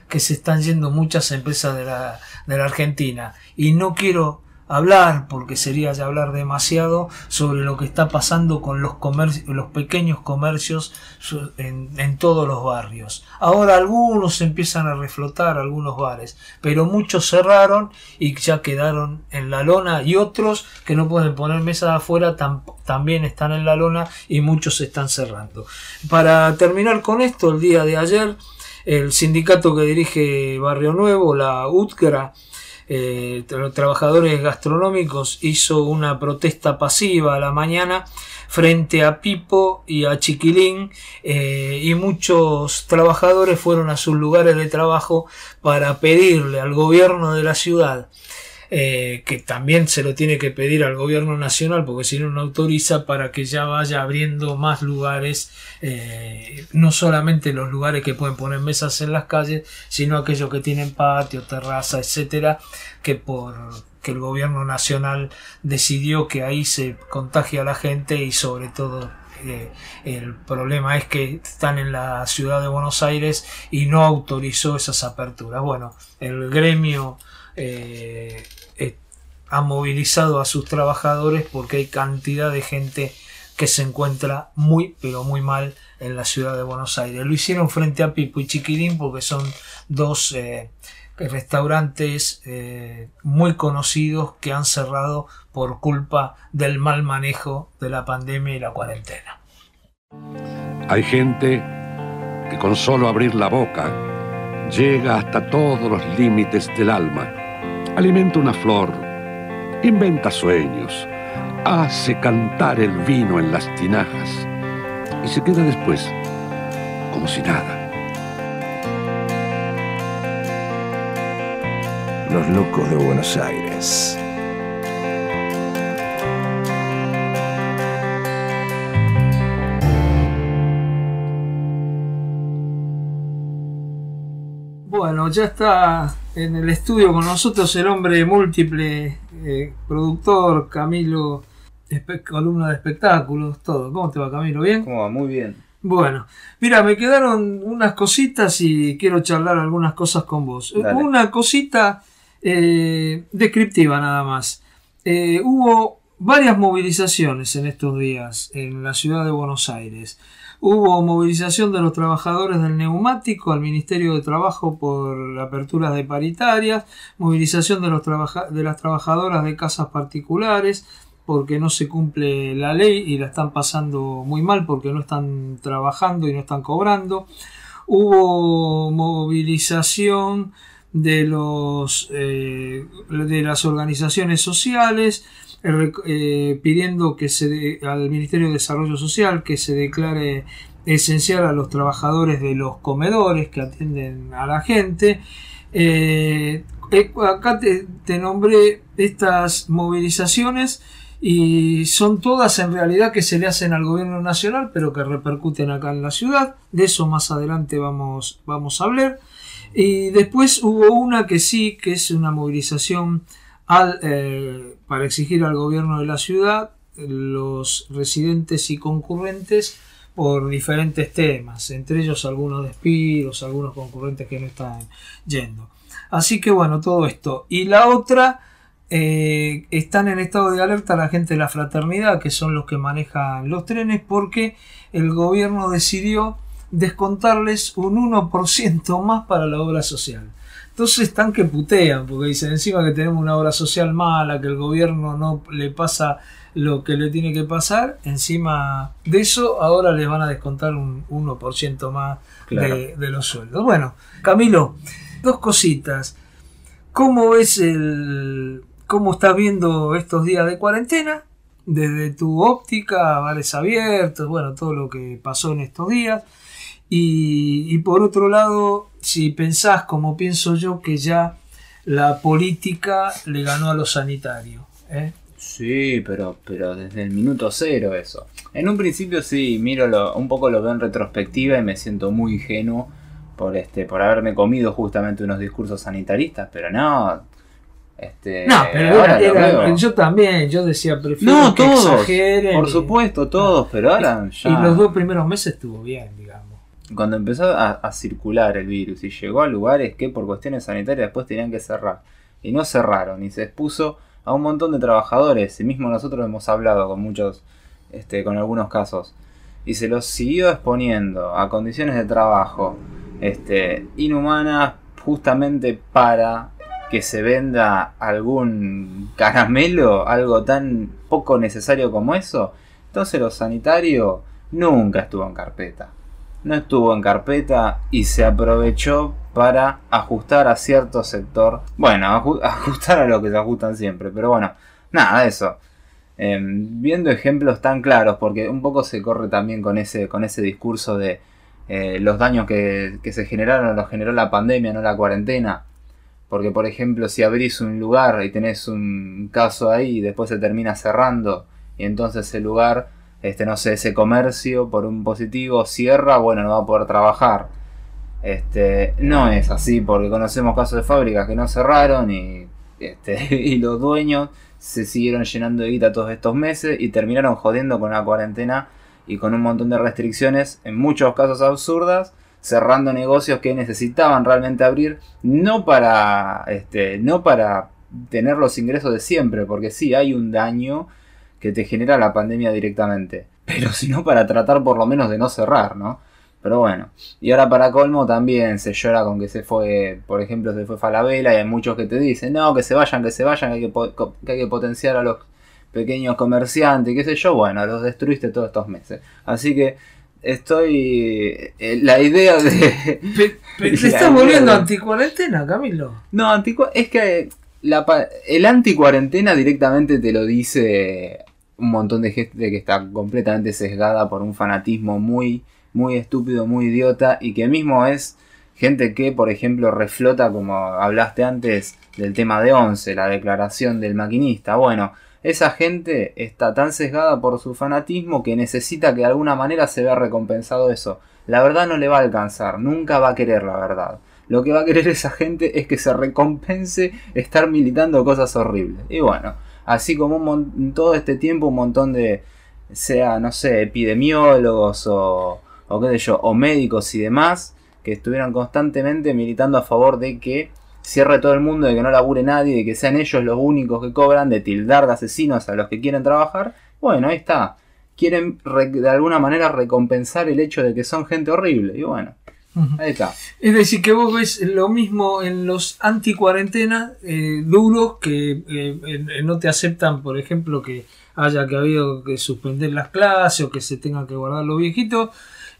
Speaker 3: que se están yendo muchas empresas de la Argentina. Y no quiero hablar, porque sería ya hablar demasiado, sobre lo que está pasando con los pequeños comercios en todos los barrios. Ahora algunos empiezan a reflotar, algunos bares, pero muchos cerraron y ya quedaron en la lona, y otros que no pueden poner mesas afuera también están en la lona, y muchos se están cerrando. Para terminar con esto, el día de ayer, el sindicato que dirige Barrio Nuevo, la UTGRA, los trabajadores gastronómicos, hizo una protesta pasiva a la mañana frente a Pipo y a Chiquilín, y muchos trabajadores fueron a sus lugares de trabajo para pedirle al gobierno de la ciudad, que también se lo tiene que pedir al gobierno nacional, porque si no autoriza, para que ya vaya abriendo más lugares, no solamente los lugares que pueden poner mesas en las calles, sino aquellos que tienen patio, terraza, etcétera, que el gobierno nacional decidió que ahí se contagia a la gente, y sobre todo el problema es que están en la ciudad de Buenos Aires y no autorizó esas aperturas. Bueno, el gremio ha movilizado a sus trabajadores porque hay cantidad de gente que se encuentra muy, pero muy mal en la ciudad de Buenos Aires. Lo hicieron frente a Pipo y Chiquilín porque son dos restaurantes muy conocidos que han cerrado por culpa del mal manejo de la pandemia y la cuarentena.
Speaker 4: Hay gente que con solo abrir la boca llega hasta todos los límites del alma, alimenta una flor, inventa sueños, hace cantar el vino en las tinajas y se queda después como si nada.
Speaker 1: Los locos de Buenos Aires.
Speaker 3: Bueno, ya está en el estudio con nosotros el hombre múltiple, productor, Camilo, columna de espectáculos, todo. ¿Cómo te va, Camilo? ¿Bien?
Speaker 11: ¿Cómo va? Muy bien.
Speaker 3: Bueno, mira, me quedaron unas cositas y quiero charlar algunas cosas con vos.
Speaker 11: Dale.
Speaker 3: Una cosita descriptiva nada más. Hubo varias movilizaciones en estos días en la ciudad de Buenos Aires. Hubo movilización de los trabajadores del neumático al Ministerio de Trabajo por la apertura de paritarias, movilización de las trabajadoras de casas particulares porque no se cumple la ley y la están pasando muy mal porque no están trabajando y no están cobrando. Hubo movilización de las organizaciones sociales, pidiendo al Ministerio de Desarrollo Social que se declare esencial a los trabajadores de los comedores que atienden a la gente. Acá te nombré estas movilizaciones y son todas en realidad que se le hacen al gobierno nacional, pero que repercuten acá en la ciudad. De eso más adelante vamos a hablar. Y después hubo una que sí, que es una movilización para exigir al gobierno de la ciudad, los residentes y concurrentes, por diferentes temas, entre ellos algunos despidos, algunos concurrentes que no están yendo. Así que bueno, todo esto. Y la otra, están en estado de alerta la gente de la fraternidad, que son los que manejan los trenes, porque el gobierno decidió descontarles un 1% más para la obra social. Entonces están que putean, porque dicen encima que tenemos una obra social mala, que el gobierno no le pasa lo que le tiene que pasar, encima de eso ahora les van a descontar un 1% más, claro, de los sueldos. Bueno, Camilo, dos cositas. ¿Cómo ves cómo estás viendo estos días de cuarentena? Desde tu óptica, bares abiertos, bueno, todo lo que pasó en estos días. Y por otro lado, si pensás, como pienso yo, que ya la política le ganó a lo sanitario, ¿eh?
Speaker 11: Sí, pero desde el minuto cero eso. En un principio sí, un poco lo veo en retrospectiva y me siento muy ingenuo por haberme comido justamente unos discursos sanitaristas, pero no.
Speaker 3: No, pero yo también, yo decía, prefiero que exageren.
Speaker 11: Por supuesto, todos, pero ahora ya.
Speaker 3: Y los 2 primeros meses estuvo bien, digamos.
Speaker 11: cuando empezó a circular el virus y llegó a lugares que por cuestiones sanitarias después tenían que cerrar, y no cerraron, y se expuso a un montón de trabajadores, y mismo nosotros hemos hablado con muchos, con algunos casos, y se los siguió exponiendo a condiciones de trabajo inhumanas, justamente para que se venda algún caramelo, algo tan poco necesario como eso. Entonces lo sanitario nunca estuvo en carpeta. No estuvo en carpeta y se aprovechó para ajustar a cierto sector. Bueno, ajustar a lo que se ajustan siempre, pero bueno, nada de eso. Viendo ejemplos tan claros, porque un poco se corre también con ese discurso de los daños que se generaron, los generó la pandemia, no la cuarentena. Porque, por ejemplo, si abrís un lugar y tenés un caso ahí y después se termina cerrando, y entonces el lugar, no sé, ese comercio por un positivo cierra, bueno, no va a poder trabajar. No es así, porque conocemos casos de fábricas que no cerraron y los dueños se siguieron llenando de guita todos estos meses y terminaron jodiendo con la cuarentena y con un montón de restricciones, en muchos casos absurdas, cerrando negocios que necesitaban realmente abrir, no para tener los ingresos de siempre, porque sí, hay un daño que te genera la pandemia directamente, pero sino para tratar por lo menos de no cerrar, ¿no? Pero bueno, y ahora para colmo también se llora con que se fue, por ejemplo, se fue Falabella, y hay muchos que te dicen, no, que se vayan, que hay que potenciar a los pequeños comerciantes, qué sé yo. Bueno, los destruiste todos estos meses, así que la idea de...
Speaker 3: ¿Te estás volviendo anticuarentena, Camilo?
Speaker 11: No, es que el anticuarentena directamente te lo dice un montón de gente que está completamente sesgada por un fanatismo muy, muy estúpido, muy idiota, y que mismo es gente que, por ejemplo, reflota, como hablaste antes, del tema de Once, la declaración del maquinista. Bueno, esa gente está tan sesgada por su fanatismo que necesita que de alguna manera se vea recompensado eso. La verdad no le va a alcanzar, nunca va a querer la verdad. Lo que va a querer esa gente es que se recompense estar militando cosas horribles. Y bueno, así como todo este tiempo un montón de, no sé, epidemiólogos o qué sé yo, o médicos y demás, que estuvieron constantemente militando a favor de que cierre todo el mundo, de que no labure nadie, de que sean ellos los únicos que cobran, de tildar de asesinos a los que quieren trabajar. Bueno, ahí está. Quieren de alguna manera recompensar el hecho de que son gente horrible. Y bueno, ahí está.
Speaker 3: Es decir, que vos ves lo mismo en los anticuarentenas duros que no te aceptan, por ejemplo, que haya habido que suspender las clases o que se tengan que guardar los viejitos.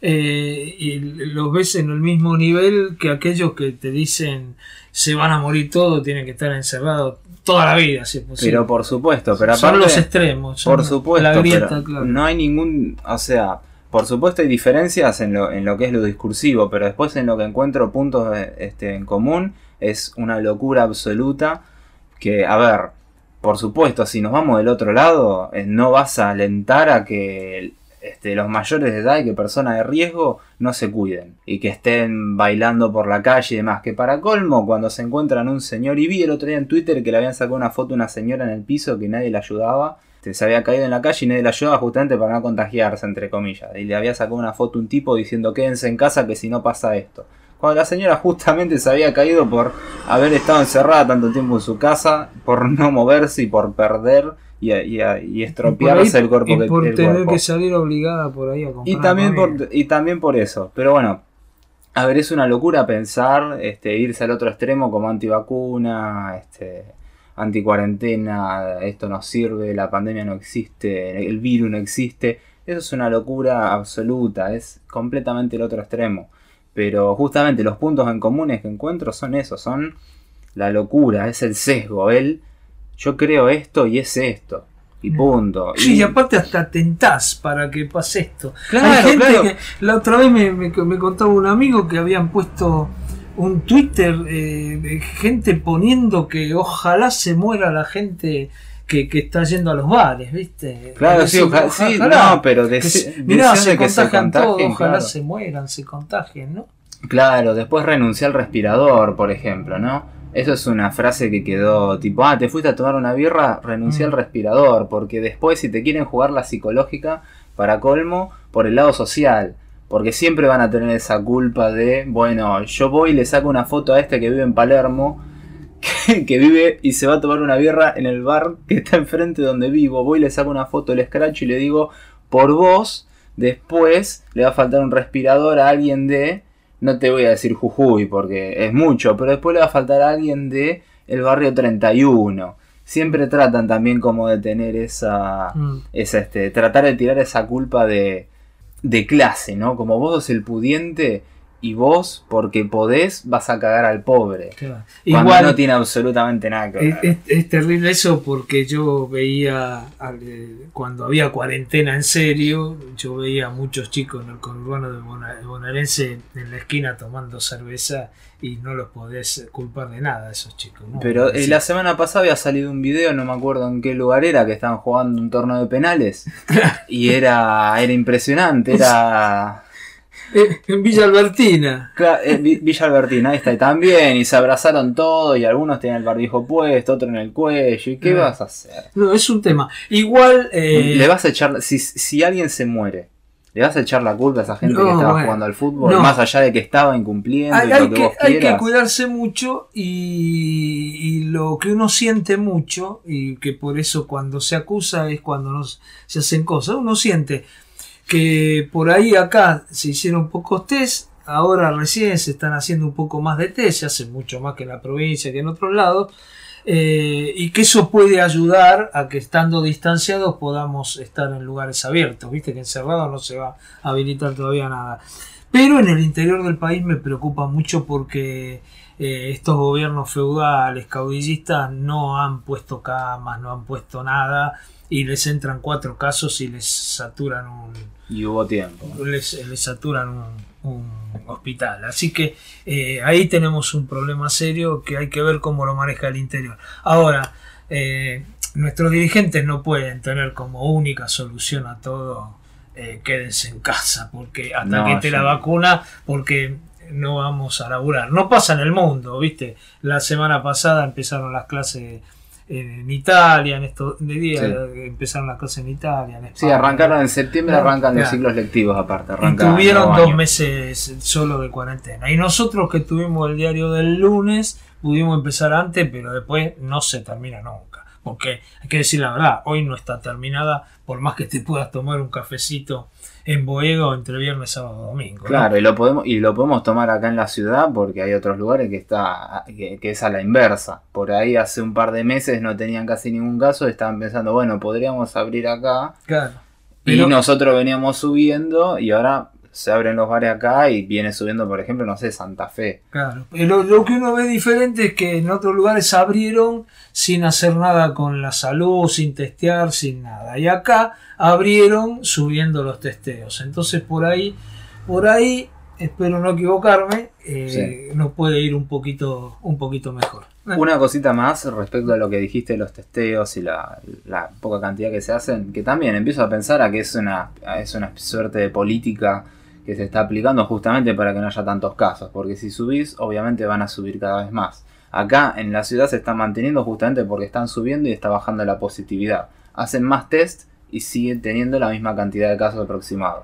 Speaker 3: Y los ves en el mismo nivel que aquellos que te dicen se van a morir todos, tienen que estar encerrados toda la vida, si es posible.
Speaker 11: Pero por supuesto, pero aparte,
Speaker 3: son los extremos,
Speaker 11: por supuesto,
Speaker 3: la grieta,
Speaker 11: pero
Speaker 3: claro.
Speaker 11: No hay ningún, o sea, por supuesto hay diferencias en lo que es lo discursivo, pero después en lo que encuentro puntos en común es una locura absoluta que, a ver, por supuesto, si nos vamos del otro lado, no vas a alentar a que los mayores de edad y que personas de riesgo no se cuiden y que estén bailando por la calle y demás. Que para colmo, cuando se encuentran un señor, y vi el otro día en Twitter que le habían sacado una foto de una señora en el piso que nadie le ayudaba, se había caído en la calle y nadie le ayudaba justamente para no contagiarse, entre comillas, y le había sacado una foto un tipo diciendo quédense en casa que si no pasa esto, cuando la señora justamente se había caído por haber estado encerrada tanto tiempo en su casa, por no moverse y por perder y estropearse el cuerpo,
Speaker 3: y por tener que salir obligada por ahí a comprar.
Speaker 11: Y también por eso. Pero bueno, a ver, es una locura pensar irse al otro extremo como antivacuna, anticuarentena, esto no sirve, la pandemia no existe, el virus no existe. Eso es una locura absoluta, es completamente el otro extremo. Pero justamente los puntos en comunes que encuentro son esos, son la locura, es el sesgo, yo creo esto y es esto. Y punto.
Speaker 3: Sí, y aparte hasta tentás para que pase esto.
Speaker 11: Claro,
Speaker 3: hay gente
Speaker 11: claro.
Speaker 3: Que la otra vez me contaba un amigo que habían puesto un Twitter de gente poniendo que ojalá se muera la gente que está yendo a los bares, ¿viste?
Speaker 11: Claro, sí, ojalá, no, pero
Speaker 3: mirá, se contagian todos, ojalá
Speaker 11: claro.
Speaker 3: se mueran, se contagien, ¿no?
Speaker 11: Claro, después renunciar al respirador, por ejemplo, ¿no? Eso es una frase que quedó tipo, te fuiste a tomar una birra, renuncié al respirador, porque después si te quieren jugar la psicológica, para colmo, por el lado social, Porque siempre van a tener esa culpa de, bueno, yo voy y le saco una foto a este que vive en Palermo, que vive y se va a tomar una birra en el bar que está enfrente de donde vivo. Voy y le saco una foto, le escracho y le digo, por vos, después le va a faltar un respirador a alguien de, no te voy a decir Jujuy porque es mucho, pero después le va a faltar a alguien de el barrio 31. Siempre tratan también como de tener tratar de tirar esa culpa de clase, ¿no? Como vos sos el pudiente y vos, porque podés, vas a cagar al pobre.
Speaker 3: Claro.
Speaker 11: Cuando
Speaker 3: Igual,
Speaker 11: no tiene absolutamente nada que ver.
Speaker 3: Es terrible eso porque yo veía, cuando había cuarentena en serio, yo veía a muchos chicos en el conurbano de bonaerense en la esquina tomando cerveza y no los podés culpar de nada a esos chicos, ¿no?
Speaker 11: Pero la semana pasada había salido un video, no me acuerdo en qué lugar era, que estaban jugando un torneo de penales y era impresionante, era...
Speaker 3: En Villa Albertina.
Speaker 11: Claro, Villa Albertina, ahí está, y también, y se abrazaron todos, y algunos tenían el barbijo puesto, otro en el cuello, ¿y qué vas a hacer?
Speaker 3: No, es un tema. Igual...
Speaker 11: Le vas a echar, si alguien se muere, ¿le vas a echar la culpa a esa gente que estaba jugando al fútbol? Más allá de que estaba incumpliendo y lo que vos quieras.
Speaker 3: Hay que cuidarse mucho y lo que uno siente mucho, y que por eso cuando se acusa es cuando se hacen cosas, uno siente... que por ahí acá se hicieron pocos test, ahora recién se están haciendo un poco más de test, se hace mucho más que en la provincia que en otros lados, y que eso puede ayudar a que estando distanciados podamos estar en lugares abiertos, viste que encerrado no se va a habilitar todavía nada. Pero en el interior del país me preocupa mucho porque estos gobiernos feudales, caudillistas, no han puesto camas, no han puesto nada, y les entran 4 casos y les saturan
Speaker 11: y hubo tiempo.
Speaker 3: Les saturan un hospital. Así que ahí tenemos un problema serio que hay que ver cómo lo maneja el interior. Ahora, nuestros dirigentes no pueden tener como única solución a todo quédense en casa porque hasta que esté la vacuna, porque no vamos a laburar. No pasa en el mundo, ¿viste? La semana pasada empezaron las clases en Italia, en estos días empezaron las clases en Italia, en España.
Speaker 11: Sí, arrancaron en septiembre, arrancan los ciclos lectivos aparte.
Speaker 3: Y tuvieron 2 meses solo de cuarentena. Y nosotros que tuvimos el diario del lunes, pudimos empezar antes, pero después no se termina nunca. Porque hay que decir la verdad, hoy no está terminada, por más que te puedas tomar un cafecito en Boedo entre viernes, sábado, domingo.
Speaker 11: Claro, ¿no? y lo podemos tomar acá en la ciudad porque hay otros lugares que es a la inversa. Por ahí hace un par de meses no tenían casi ningún caso, estaban pensando, bueno, podríamos abrir acá.
Speaker 3: Claro.
Speaker 11: Pero... Y nosotros veníamos subiendo y ahora se abren los bares acá y viene subiendo, por ejemplo, no sé, Santa Fe.
Speaker 3: Claro. Lo que uno ve diferente es que en otros lugares abrieron sin hacer nada con la salud, sin testear, sin nada. Y acá abrieron subiendo los testeos. Entonces por ahí, espero no equivocarme, nos puede ir un poquito mejor.
Speaker 11: Una cosita más respecto a lo que dijiste de los testeos y la poca cantidad que se hacen, que también empiezo a pensar a que es una suerte de política que se está aplicando justamente para que no haya tantos casos, porque si subís, obviamente van a subir cada vez más. Acá en la ciudad se está manteniendo justamente porque están subiendo y está bajando la positividad. Hacen más test y siguen teniendo la misma cantidad de casos aproximados.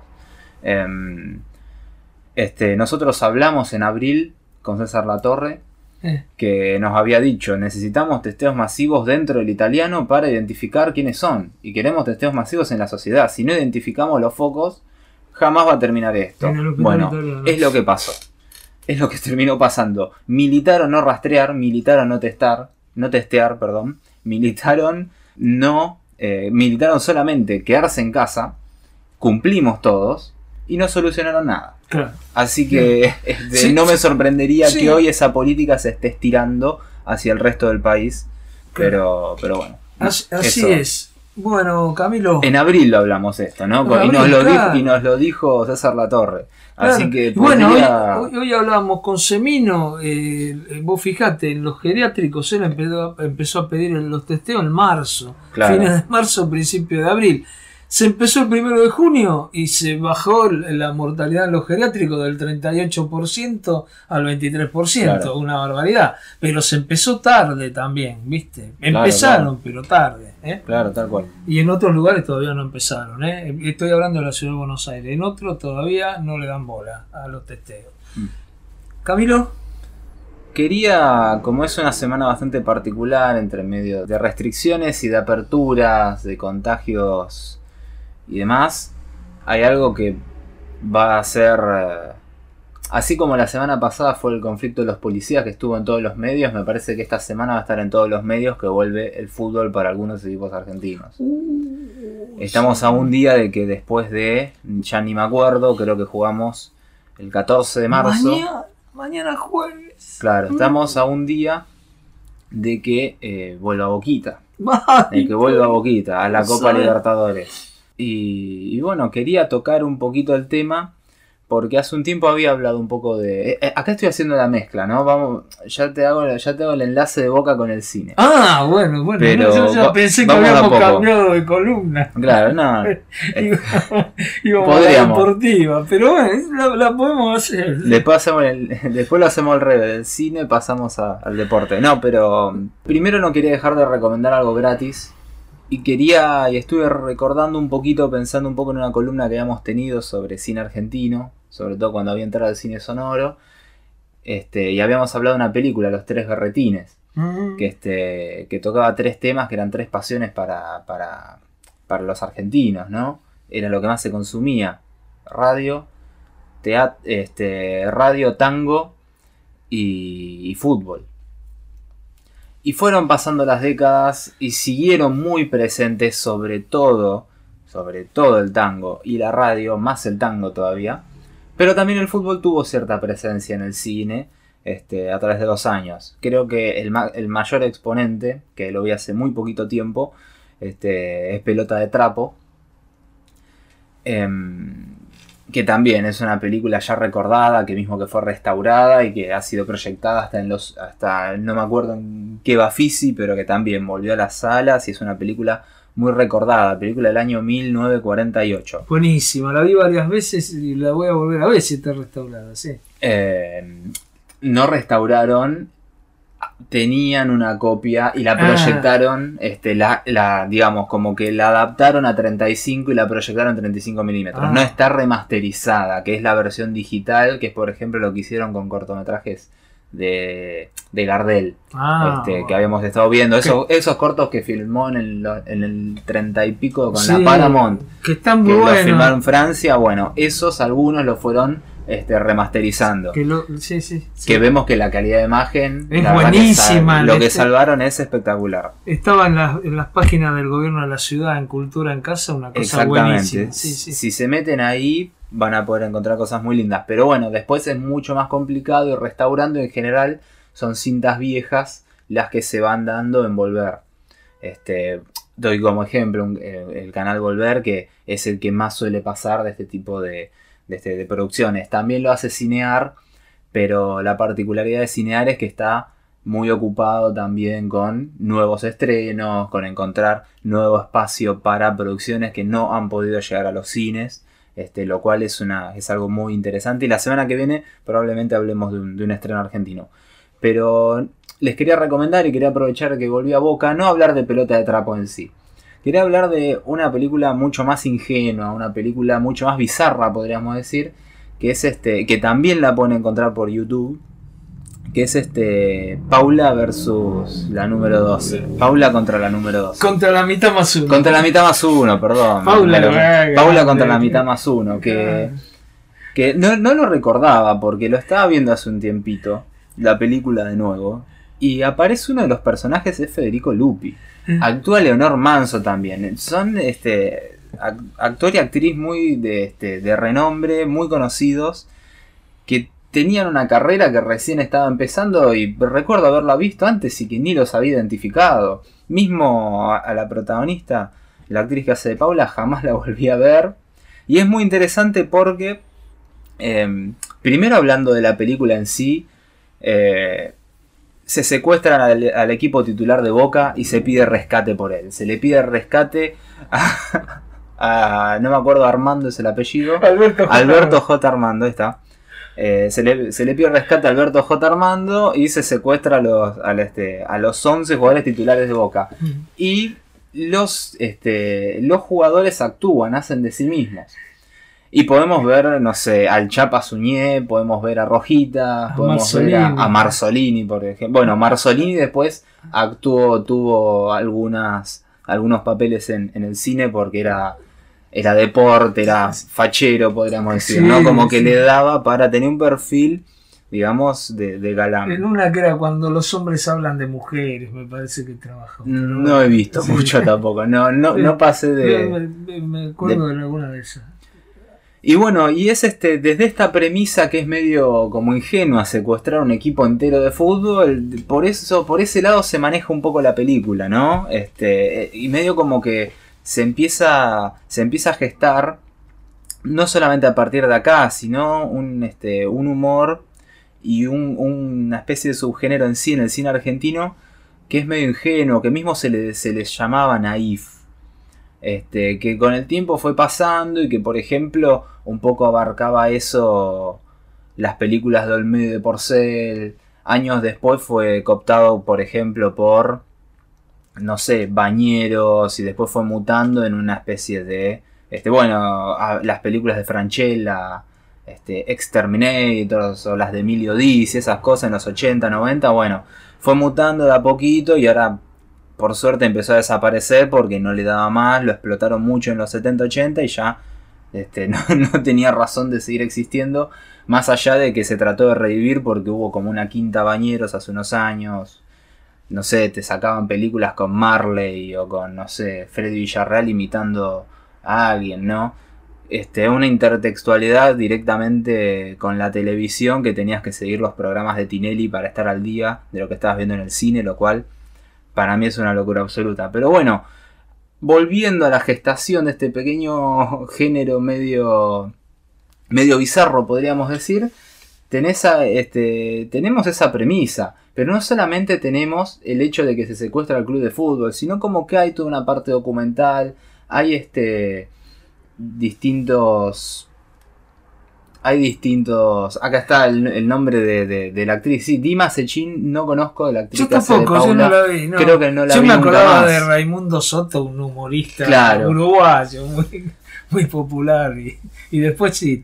Speaker 11: Nosotros hablamos en abril con César Latorre, que nos había dicho, necesitamos testeos masivos dentro del italiano para identificar quiénes son, y queremos testeos masivos en la sociedad. Si no identificamos los focos, jamás va a terminar esto. Bueno, es lo que pasó. Es lo que terminó pasando. Militaron no rastrear, militaron no testear, militaron solamente quedarse en casa, cumplimos todos y no solucionaron nada.
Speaker 3: Claro.
Speaker 11: Así que no me sorprendería que hoy esa política se esté estirando hacia el resto del país, pero bueno.
Speaker 3: Así es. Bueno, Camilo.
Speaker 11: En abril lo hablamos esto, ¿no? Y nos lo dijo César Latorre. Así que
Speaker 3: bueno, hoy hablábamos con Semino, vos fijate, en los geriátricos él empezó a pedir los testeos en marzo, fines de marzo, principio de abril. Se empezó el 1 de junio y se bajó la mortalidad en los geriátricos del 38% al 23%,
Speaker 11: Claro.
Speaker 3: una barbaridad. Pero se empezó tarde también, ¿viste? Empezaron,
Speaker 11: claro.
Speaker 3: pero tarde.
Speaker 11: Claro, tal cual.
Speaker 3: Y en otros lugares todavía no empezaron. Estoy hablando de la ciudad de Buenos Aires. En otros todavía no le dan bola a los testeos. Camilo.
Speaker 11: Quería, como es una semana bastante particular, entre medio de restricciones y de aperturas, de contagios y demás, hay algo que va a ser, así como la semana pasada fue el conflicto de los policías que estuvo en todos los medios, me parece que esta semana va a estar en todos los medios, que vuelve el fútbol para algunos equipos argentinos. Estamos a un día de que después de, ya ni me acuerdo, creo que jugamos el 14 de marzo.
Speaker 3: Mañana jueves.
Speaker 11: Claro, estamos a un día de que vuelva Boquita. De que vuelva Boquita a la Copa Libertadores. Y bueno, quería tocar un poquito el tema porque hace un tiempo había hablado un poco de... acá estoy haciendo la mezcla, ¿no? Vamos, ya te hago el enlace de Boca con el cine.
Speaker 3: Ah, bueno.
Speaker 11: Pero
Speaker 3: yo ya pensé que
Speaker 11: vamos
Speaker 3: habíamos
Speaker 11: a poco.
Speaker 3: cambiado de columna.
Speaker 11: Claro, no.
Speaker 3: Íbamos a la
Speaker 11: Podríamos.
Speaker 3: deportiva, pero bueno, la podemos hacer.
Speaker 11: Después lo hacemos al revés, del cine pasamos al deporte. No, pero primero no quería dejar de recomendar algo gratis. Y estuve recordando un poquito, pensando un poco en una columna que habíamos tenido sobre cine argentino, sobre todo cuando había entrado el cine sonoro. Y habíamos hablado de una película, Los Tres Berretines, que tocaba 3 temas que eran 3 pasiones para los argentinos, ¿no? Era lo que más se consumía: radio, radio, tango y fútbol. Y fueron pasando las décadas y siguieron muy presentes sobre todo el tango y la radio, más el tango todavía. Pero también el fútbol tuvo cierta presencia en el cine a través de los años. Creo que el mayor exponente, que lo vi hace muy poquito tiempo, es Pelota de Trapo. Que también es una película ya recordada, que mismo que fue restaurada y que ha sido proyectada hasta no me acuerdo en qué Bafisi, pero que también volvió a las salas y es una película muy recordada, película del año 1948.
Speaker 3: Buenísima, la vi varias veces y la voy a volver a ver si está restaurada, sí.
Speaker 11: No restauraron, tenían una copia y la proyectaron, digamos, como que la adaptaron a 35 y la proyectaron en 35 milímetros. No está remasterizada, que es la versión digital, que es por ejemplo lo que hicieron con cortometrajes de Gardel, que habíamos estado viendo. Esos cortos que filmó en el 30 y pico con la Paramount,
Speaker 3: que están muy
Speaker 11: que
Speaker 3: buenos.
Speaker 11: los filmaron en Francia, bueno, esos algunos los fueron remasterizando. Que vemos que la calidad de imagen
Speaker 3: es buenísima.
Speaker 11: Lo que salvaron es espectacular.
Speaker 3: Estaba en las páginas del gobierno de la ciudad, en Cultura en Casa, una cosa buenísima.
Speaker 11: Si se meten ahí van a poder encontrar cosas muy lindas. Pero bueno, después es mucho más complicado y restaurando en general son cintas viejas las que se van dando en Volver. Doy como ejemplo el canal Volver, que es el que más suele pasar de este tipo de producciones. También lo hace Cinear, pero la particularidad de Cinear es que está muy ocupado también con nuevos estrenos, con encontrar nuevo espacio para producciones que no han podido llegar a los cines, lo cual es algo muy interesante. Y la semana que viene probablemente hablemos de un estreno argentino. Pero les quería recomendar y quería aprovechar que volví a Boca, no hablar de Pelota de Trapo en sí. Quería hablar de una película mucho más ingenua, una película mucho más bizarra, podríamos decir, que es que también la pueden encontrar por YouTube, que es Paula versus la número 12. Paula contra la número 12.
Speaker 3: Contra la mitad más uno.
Speaker 11: Contra la mitad más uno, perdón. Paula contra la mitad más uno, que no lo recordaba porque lo estaba viendo hace un tiempito, la película de nuevo, y aparece uno de los personajes, es Federico Lupi. Actúa Leonor Manso también. Son actor y actriz muy de renombre, muy conocidos, que tenían una carrera que recién estaba empezando y recuerdo haberla visto antes y que ni los había identificado. Mismo a la protagonista, la actriz que hace de Paula, jamás la volví a ver. Y es muy interesante porque, primero hablando de la película en sí, se secuestran al equipo titular de Boca y se pide rescate por él. Se le pide rescate no me acuerdo, Armando es el apellido.
Speaker 3: Alberto
Speaker 11: J. Armando, ahí está. Se le pide rescate a Alberto J. Armando y se secuestra a los 11 jugadores titulares de Boca. Y los jugadores actúan, hacen de sí mismos. Y podemos ver, no sé, al Chapa Suñé, podemos ver a Rojita, podemos ver a Marzolini, por ejemplo. Bueno, Marzolini después tuvo algunos papeles en el cine porque era deporte, era fachero, podríamos decir, ¿no? Como que le daba para tener un perfil, digamos, de galán.
Speaker 3: En una que era cuando los hombres hablan de mujeres, me parece que trabajó.
Speaker 11: No he visto mucho tampoco, no pasé de...
Speaker 3: Me acuerdo de alguna de esas.
Speaker 11: Y bueno, y es desde esta premisa que es medio como ingenua, secuestrar un equipo entero de fútbol, por ese lado se maneja un poco la película, ¿no? Y medio como que se empieza a gestar, no solamente a partir de acá, sino un humor y una especie de subgénero en sí, en el cine argentino, que es medio ingenuo, que mismo se les llamaba naif. Que con el tiempo fue pasando y que, por ejemplo, un poco abarcaba eso las películas de Olmedo y de Porcel. Años después fue cooptado, por ejemplo, por, no sé, Bañeros, y después fue mutando en una especie de, las películas de Francella, Exterminators o las de Emilio Dizzi, esas cosas en los 80, 90, bueno, fue mutando de a poquito y ahora por suerte empezó a desaparecer porque no le daba más, lo explotaron mucho en los 70, 80 y ya no tenía razón de seguir existiendo, más allá de que se trató de revivir porque hubo como una quinta Bañeros hace unos años, no sé, te sacaban películas con Marley o con, no sé, Freddy Villarreal imitando a alguien, ¿no? Una intertextualidad directamente con la televisión, que tenías que seguir los programas de Tinelli para estar al día de lo que estabas viendo en el cine, lo cual para mí es una locura absoluta. Pero bueno, volviendo a la gestación de este pequeño género medio bizarro, podríamos decir, tenemos esa premisa. Pero no solamente tenemos el hecho de que se secuestra el club de fútbol, sino como que hay toda una parte documental, hay distintos... Acá está el nombre de la actriz. Sí, Dima Sechin, no conozco de la actriz.
Speaker 3: Yo tampoco, yo no la vi. No.
Speaker 11: Creo que no la vi.
Speaker 3: Yo me acordaba
Speaker 11: más
Speaker 3: de Raimundo Soto, un humorista uruguayo, muy popular. Y después sí.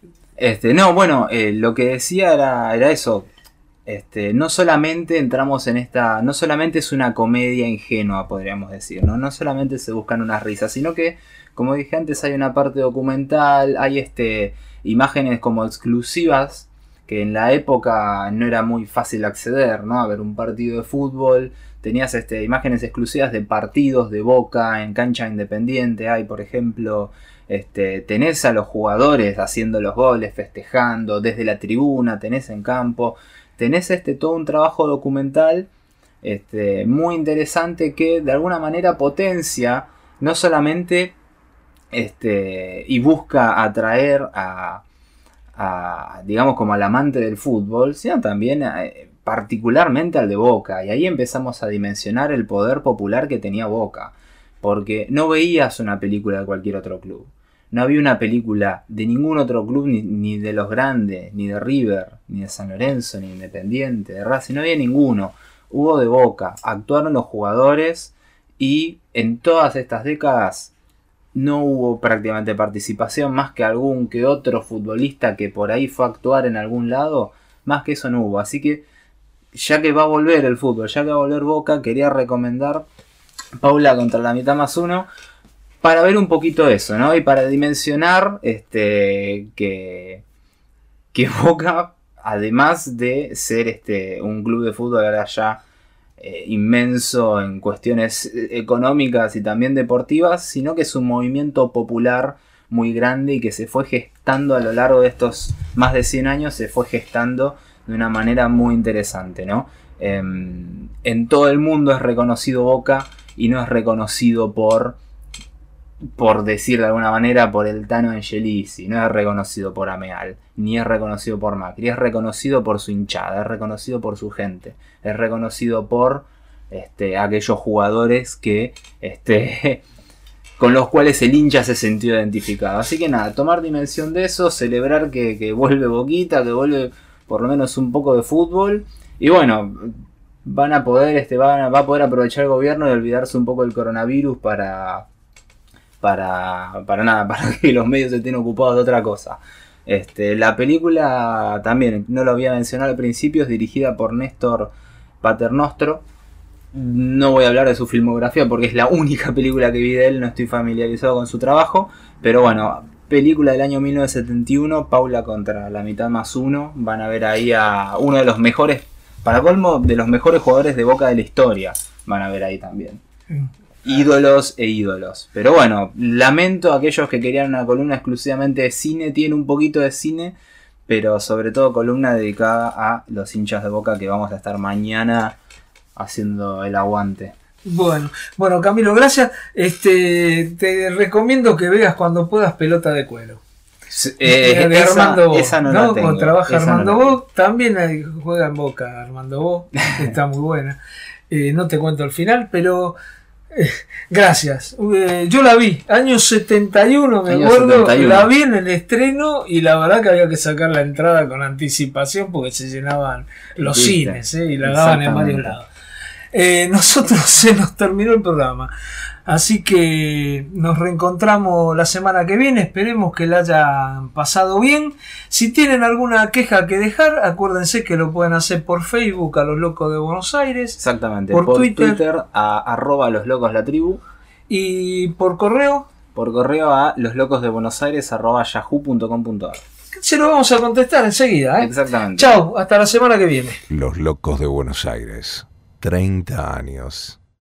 Speaker 11: Lo que decía era eso. No solamente entramos en esta. No solamente es una comedia ingenua, podríamos decir. No solamente se buscan unas risas, sino que, como dije antes, hay una parte documental, hay imágenes como exclusivas que en la época no era muy fácil acceder, ¿no? A ver un partido de fútbol, tenías imágenes exclusivas de partidos de Boca en cancha independiente, hay por ejemplo, tenés a los jugadores haciendo los goles, festejando desde la tribuna, tenés en campo, tenés todo un trabajo documental muy interesante que de alguna manera potencia no solamente y busca atraer a digamos como al amante del fútbol, sino también particularmente al de Boca, y ahí empezamos a dimensionar el poder popular que tenía Boca, porque no veías una película de cualquier otro club, no había una película de ningún otro club, ni de los grandes, ni de River, ni de San Lorenzo, ni de Independiente, de Racing, no había ninguno, hubo de Boca, actuaron los jugadores, y en todas estas décadas no hubo prácticamente participación, más que algún que otro futbolista que por ahí fue a actuar en algún lado, más que eso no hubo. Así que, ya que va a volver el fútbol, ya que va a volver Boca, quería recomendar Paula contra la mitad más uno, para ver un poquito eso, ¿no? Y para dimensionar que Boca, además de ser un club de fútbol ahora ya inmenso en cuestiones económicas y también deportivas, sino que es un movimiento popular muy grande y que se fue gestando a lo largo de estos más de 100 años, se fue gestando de una manera muy interesante, ¿no? En todo el mundo es reconocido Boca y no es reconocido por decir de alguna manera, por el Tano Angelici, no es reconocido por Ameal, ni es reconocido por Macri, es reconocido por su hinchada, es reconocido por su gente, es reconocido por aquellos jugadores que con los cuales el hincha se sintió identificado. Así que nada, tomar dimensión de eso, celebrar que vuelve Boquita, que vuelve por lo menos un poco de fútbol. Y bueno, van a poder, va a poder aprovechar el gobierno y olvidarse un poco del coronavirus para que los medios estén ocupados de otra cosa. La película también, no lo había mencionado al principio, es dirigida por Néstor Paternostro. No voy a hablar de su filmografía porque es la única película que vi de él, no estoy familiarizado con su trabajo, pero bueno, película del año 1971, Paula contra la mitad más uno. Van a ver ahí a uno de los mejores, para colmo, de los mejores jugadores de Boca de la historia, van a ver ahí también. Ídolos e ídolos. Pero bueno, lamento a aquellos que querían una columna exclusivamente de cine, tiene un poquito de cine, pero sobre todo columna dedicada a los hinchas de Boca, que vamos a estar mañana haciendo el aguante.
Speaker 3: Bueno, Camilo, gracias. Te recomiendo que veas cuando puedas Pelota de Cuero. De Armando Bo,
Speaker 11: esa no la tengo.
Speaker 3: Cuando trabaja Armando Bo, también juega en Boca Armando Bo, está muy buena. No te cuento el final, pero gracias. Yo la vi, año 71, me acuerdo, la vi en el estreno y la verdad que había que sacar la entrada con anticipación porque se llenaban los cines y la daban en varios lados. Nosotros se nos terminó el programa, así que nos reencontramos la semana que viene. Esperemos que la hayan pasado bien. Si tienen alguna queja que dejar, acuérdense que lo pueden hacer por Facebook a Los Locos de Buenos Aires,
Speaker 11: exactamente, por Twitter a @locoslatribu,
Speaker 3: y por correo
Speaker 11: a loslocosdebuenosaires@yahoo.com.ar.
Speaker 3: Se lo vamos a contestar enseguida,
Speaker 11: Exactamente.
Speaker 3: Chau, hasta la semana que viene.
Speaker 1: Los Locos de Buenos Aires, 30 años.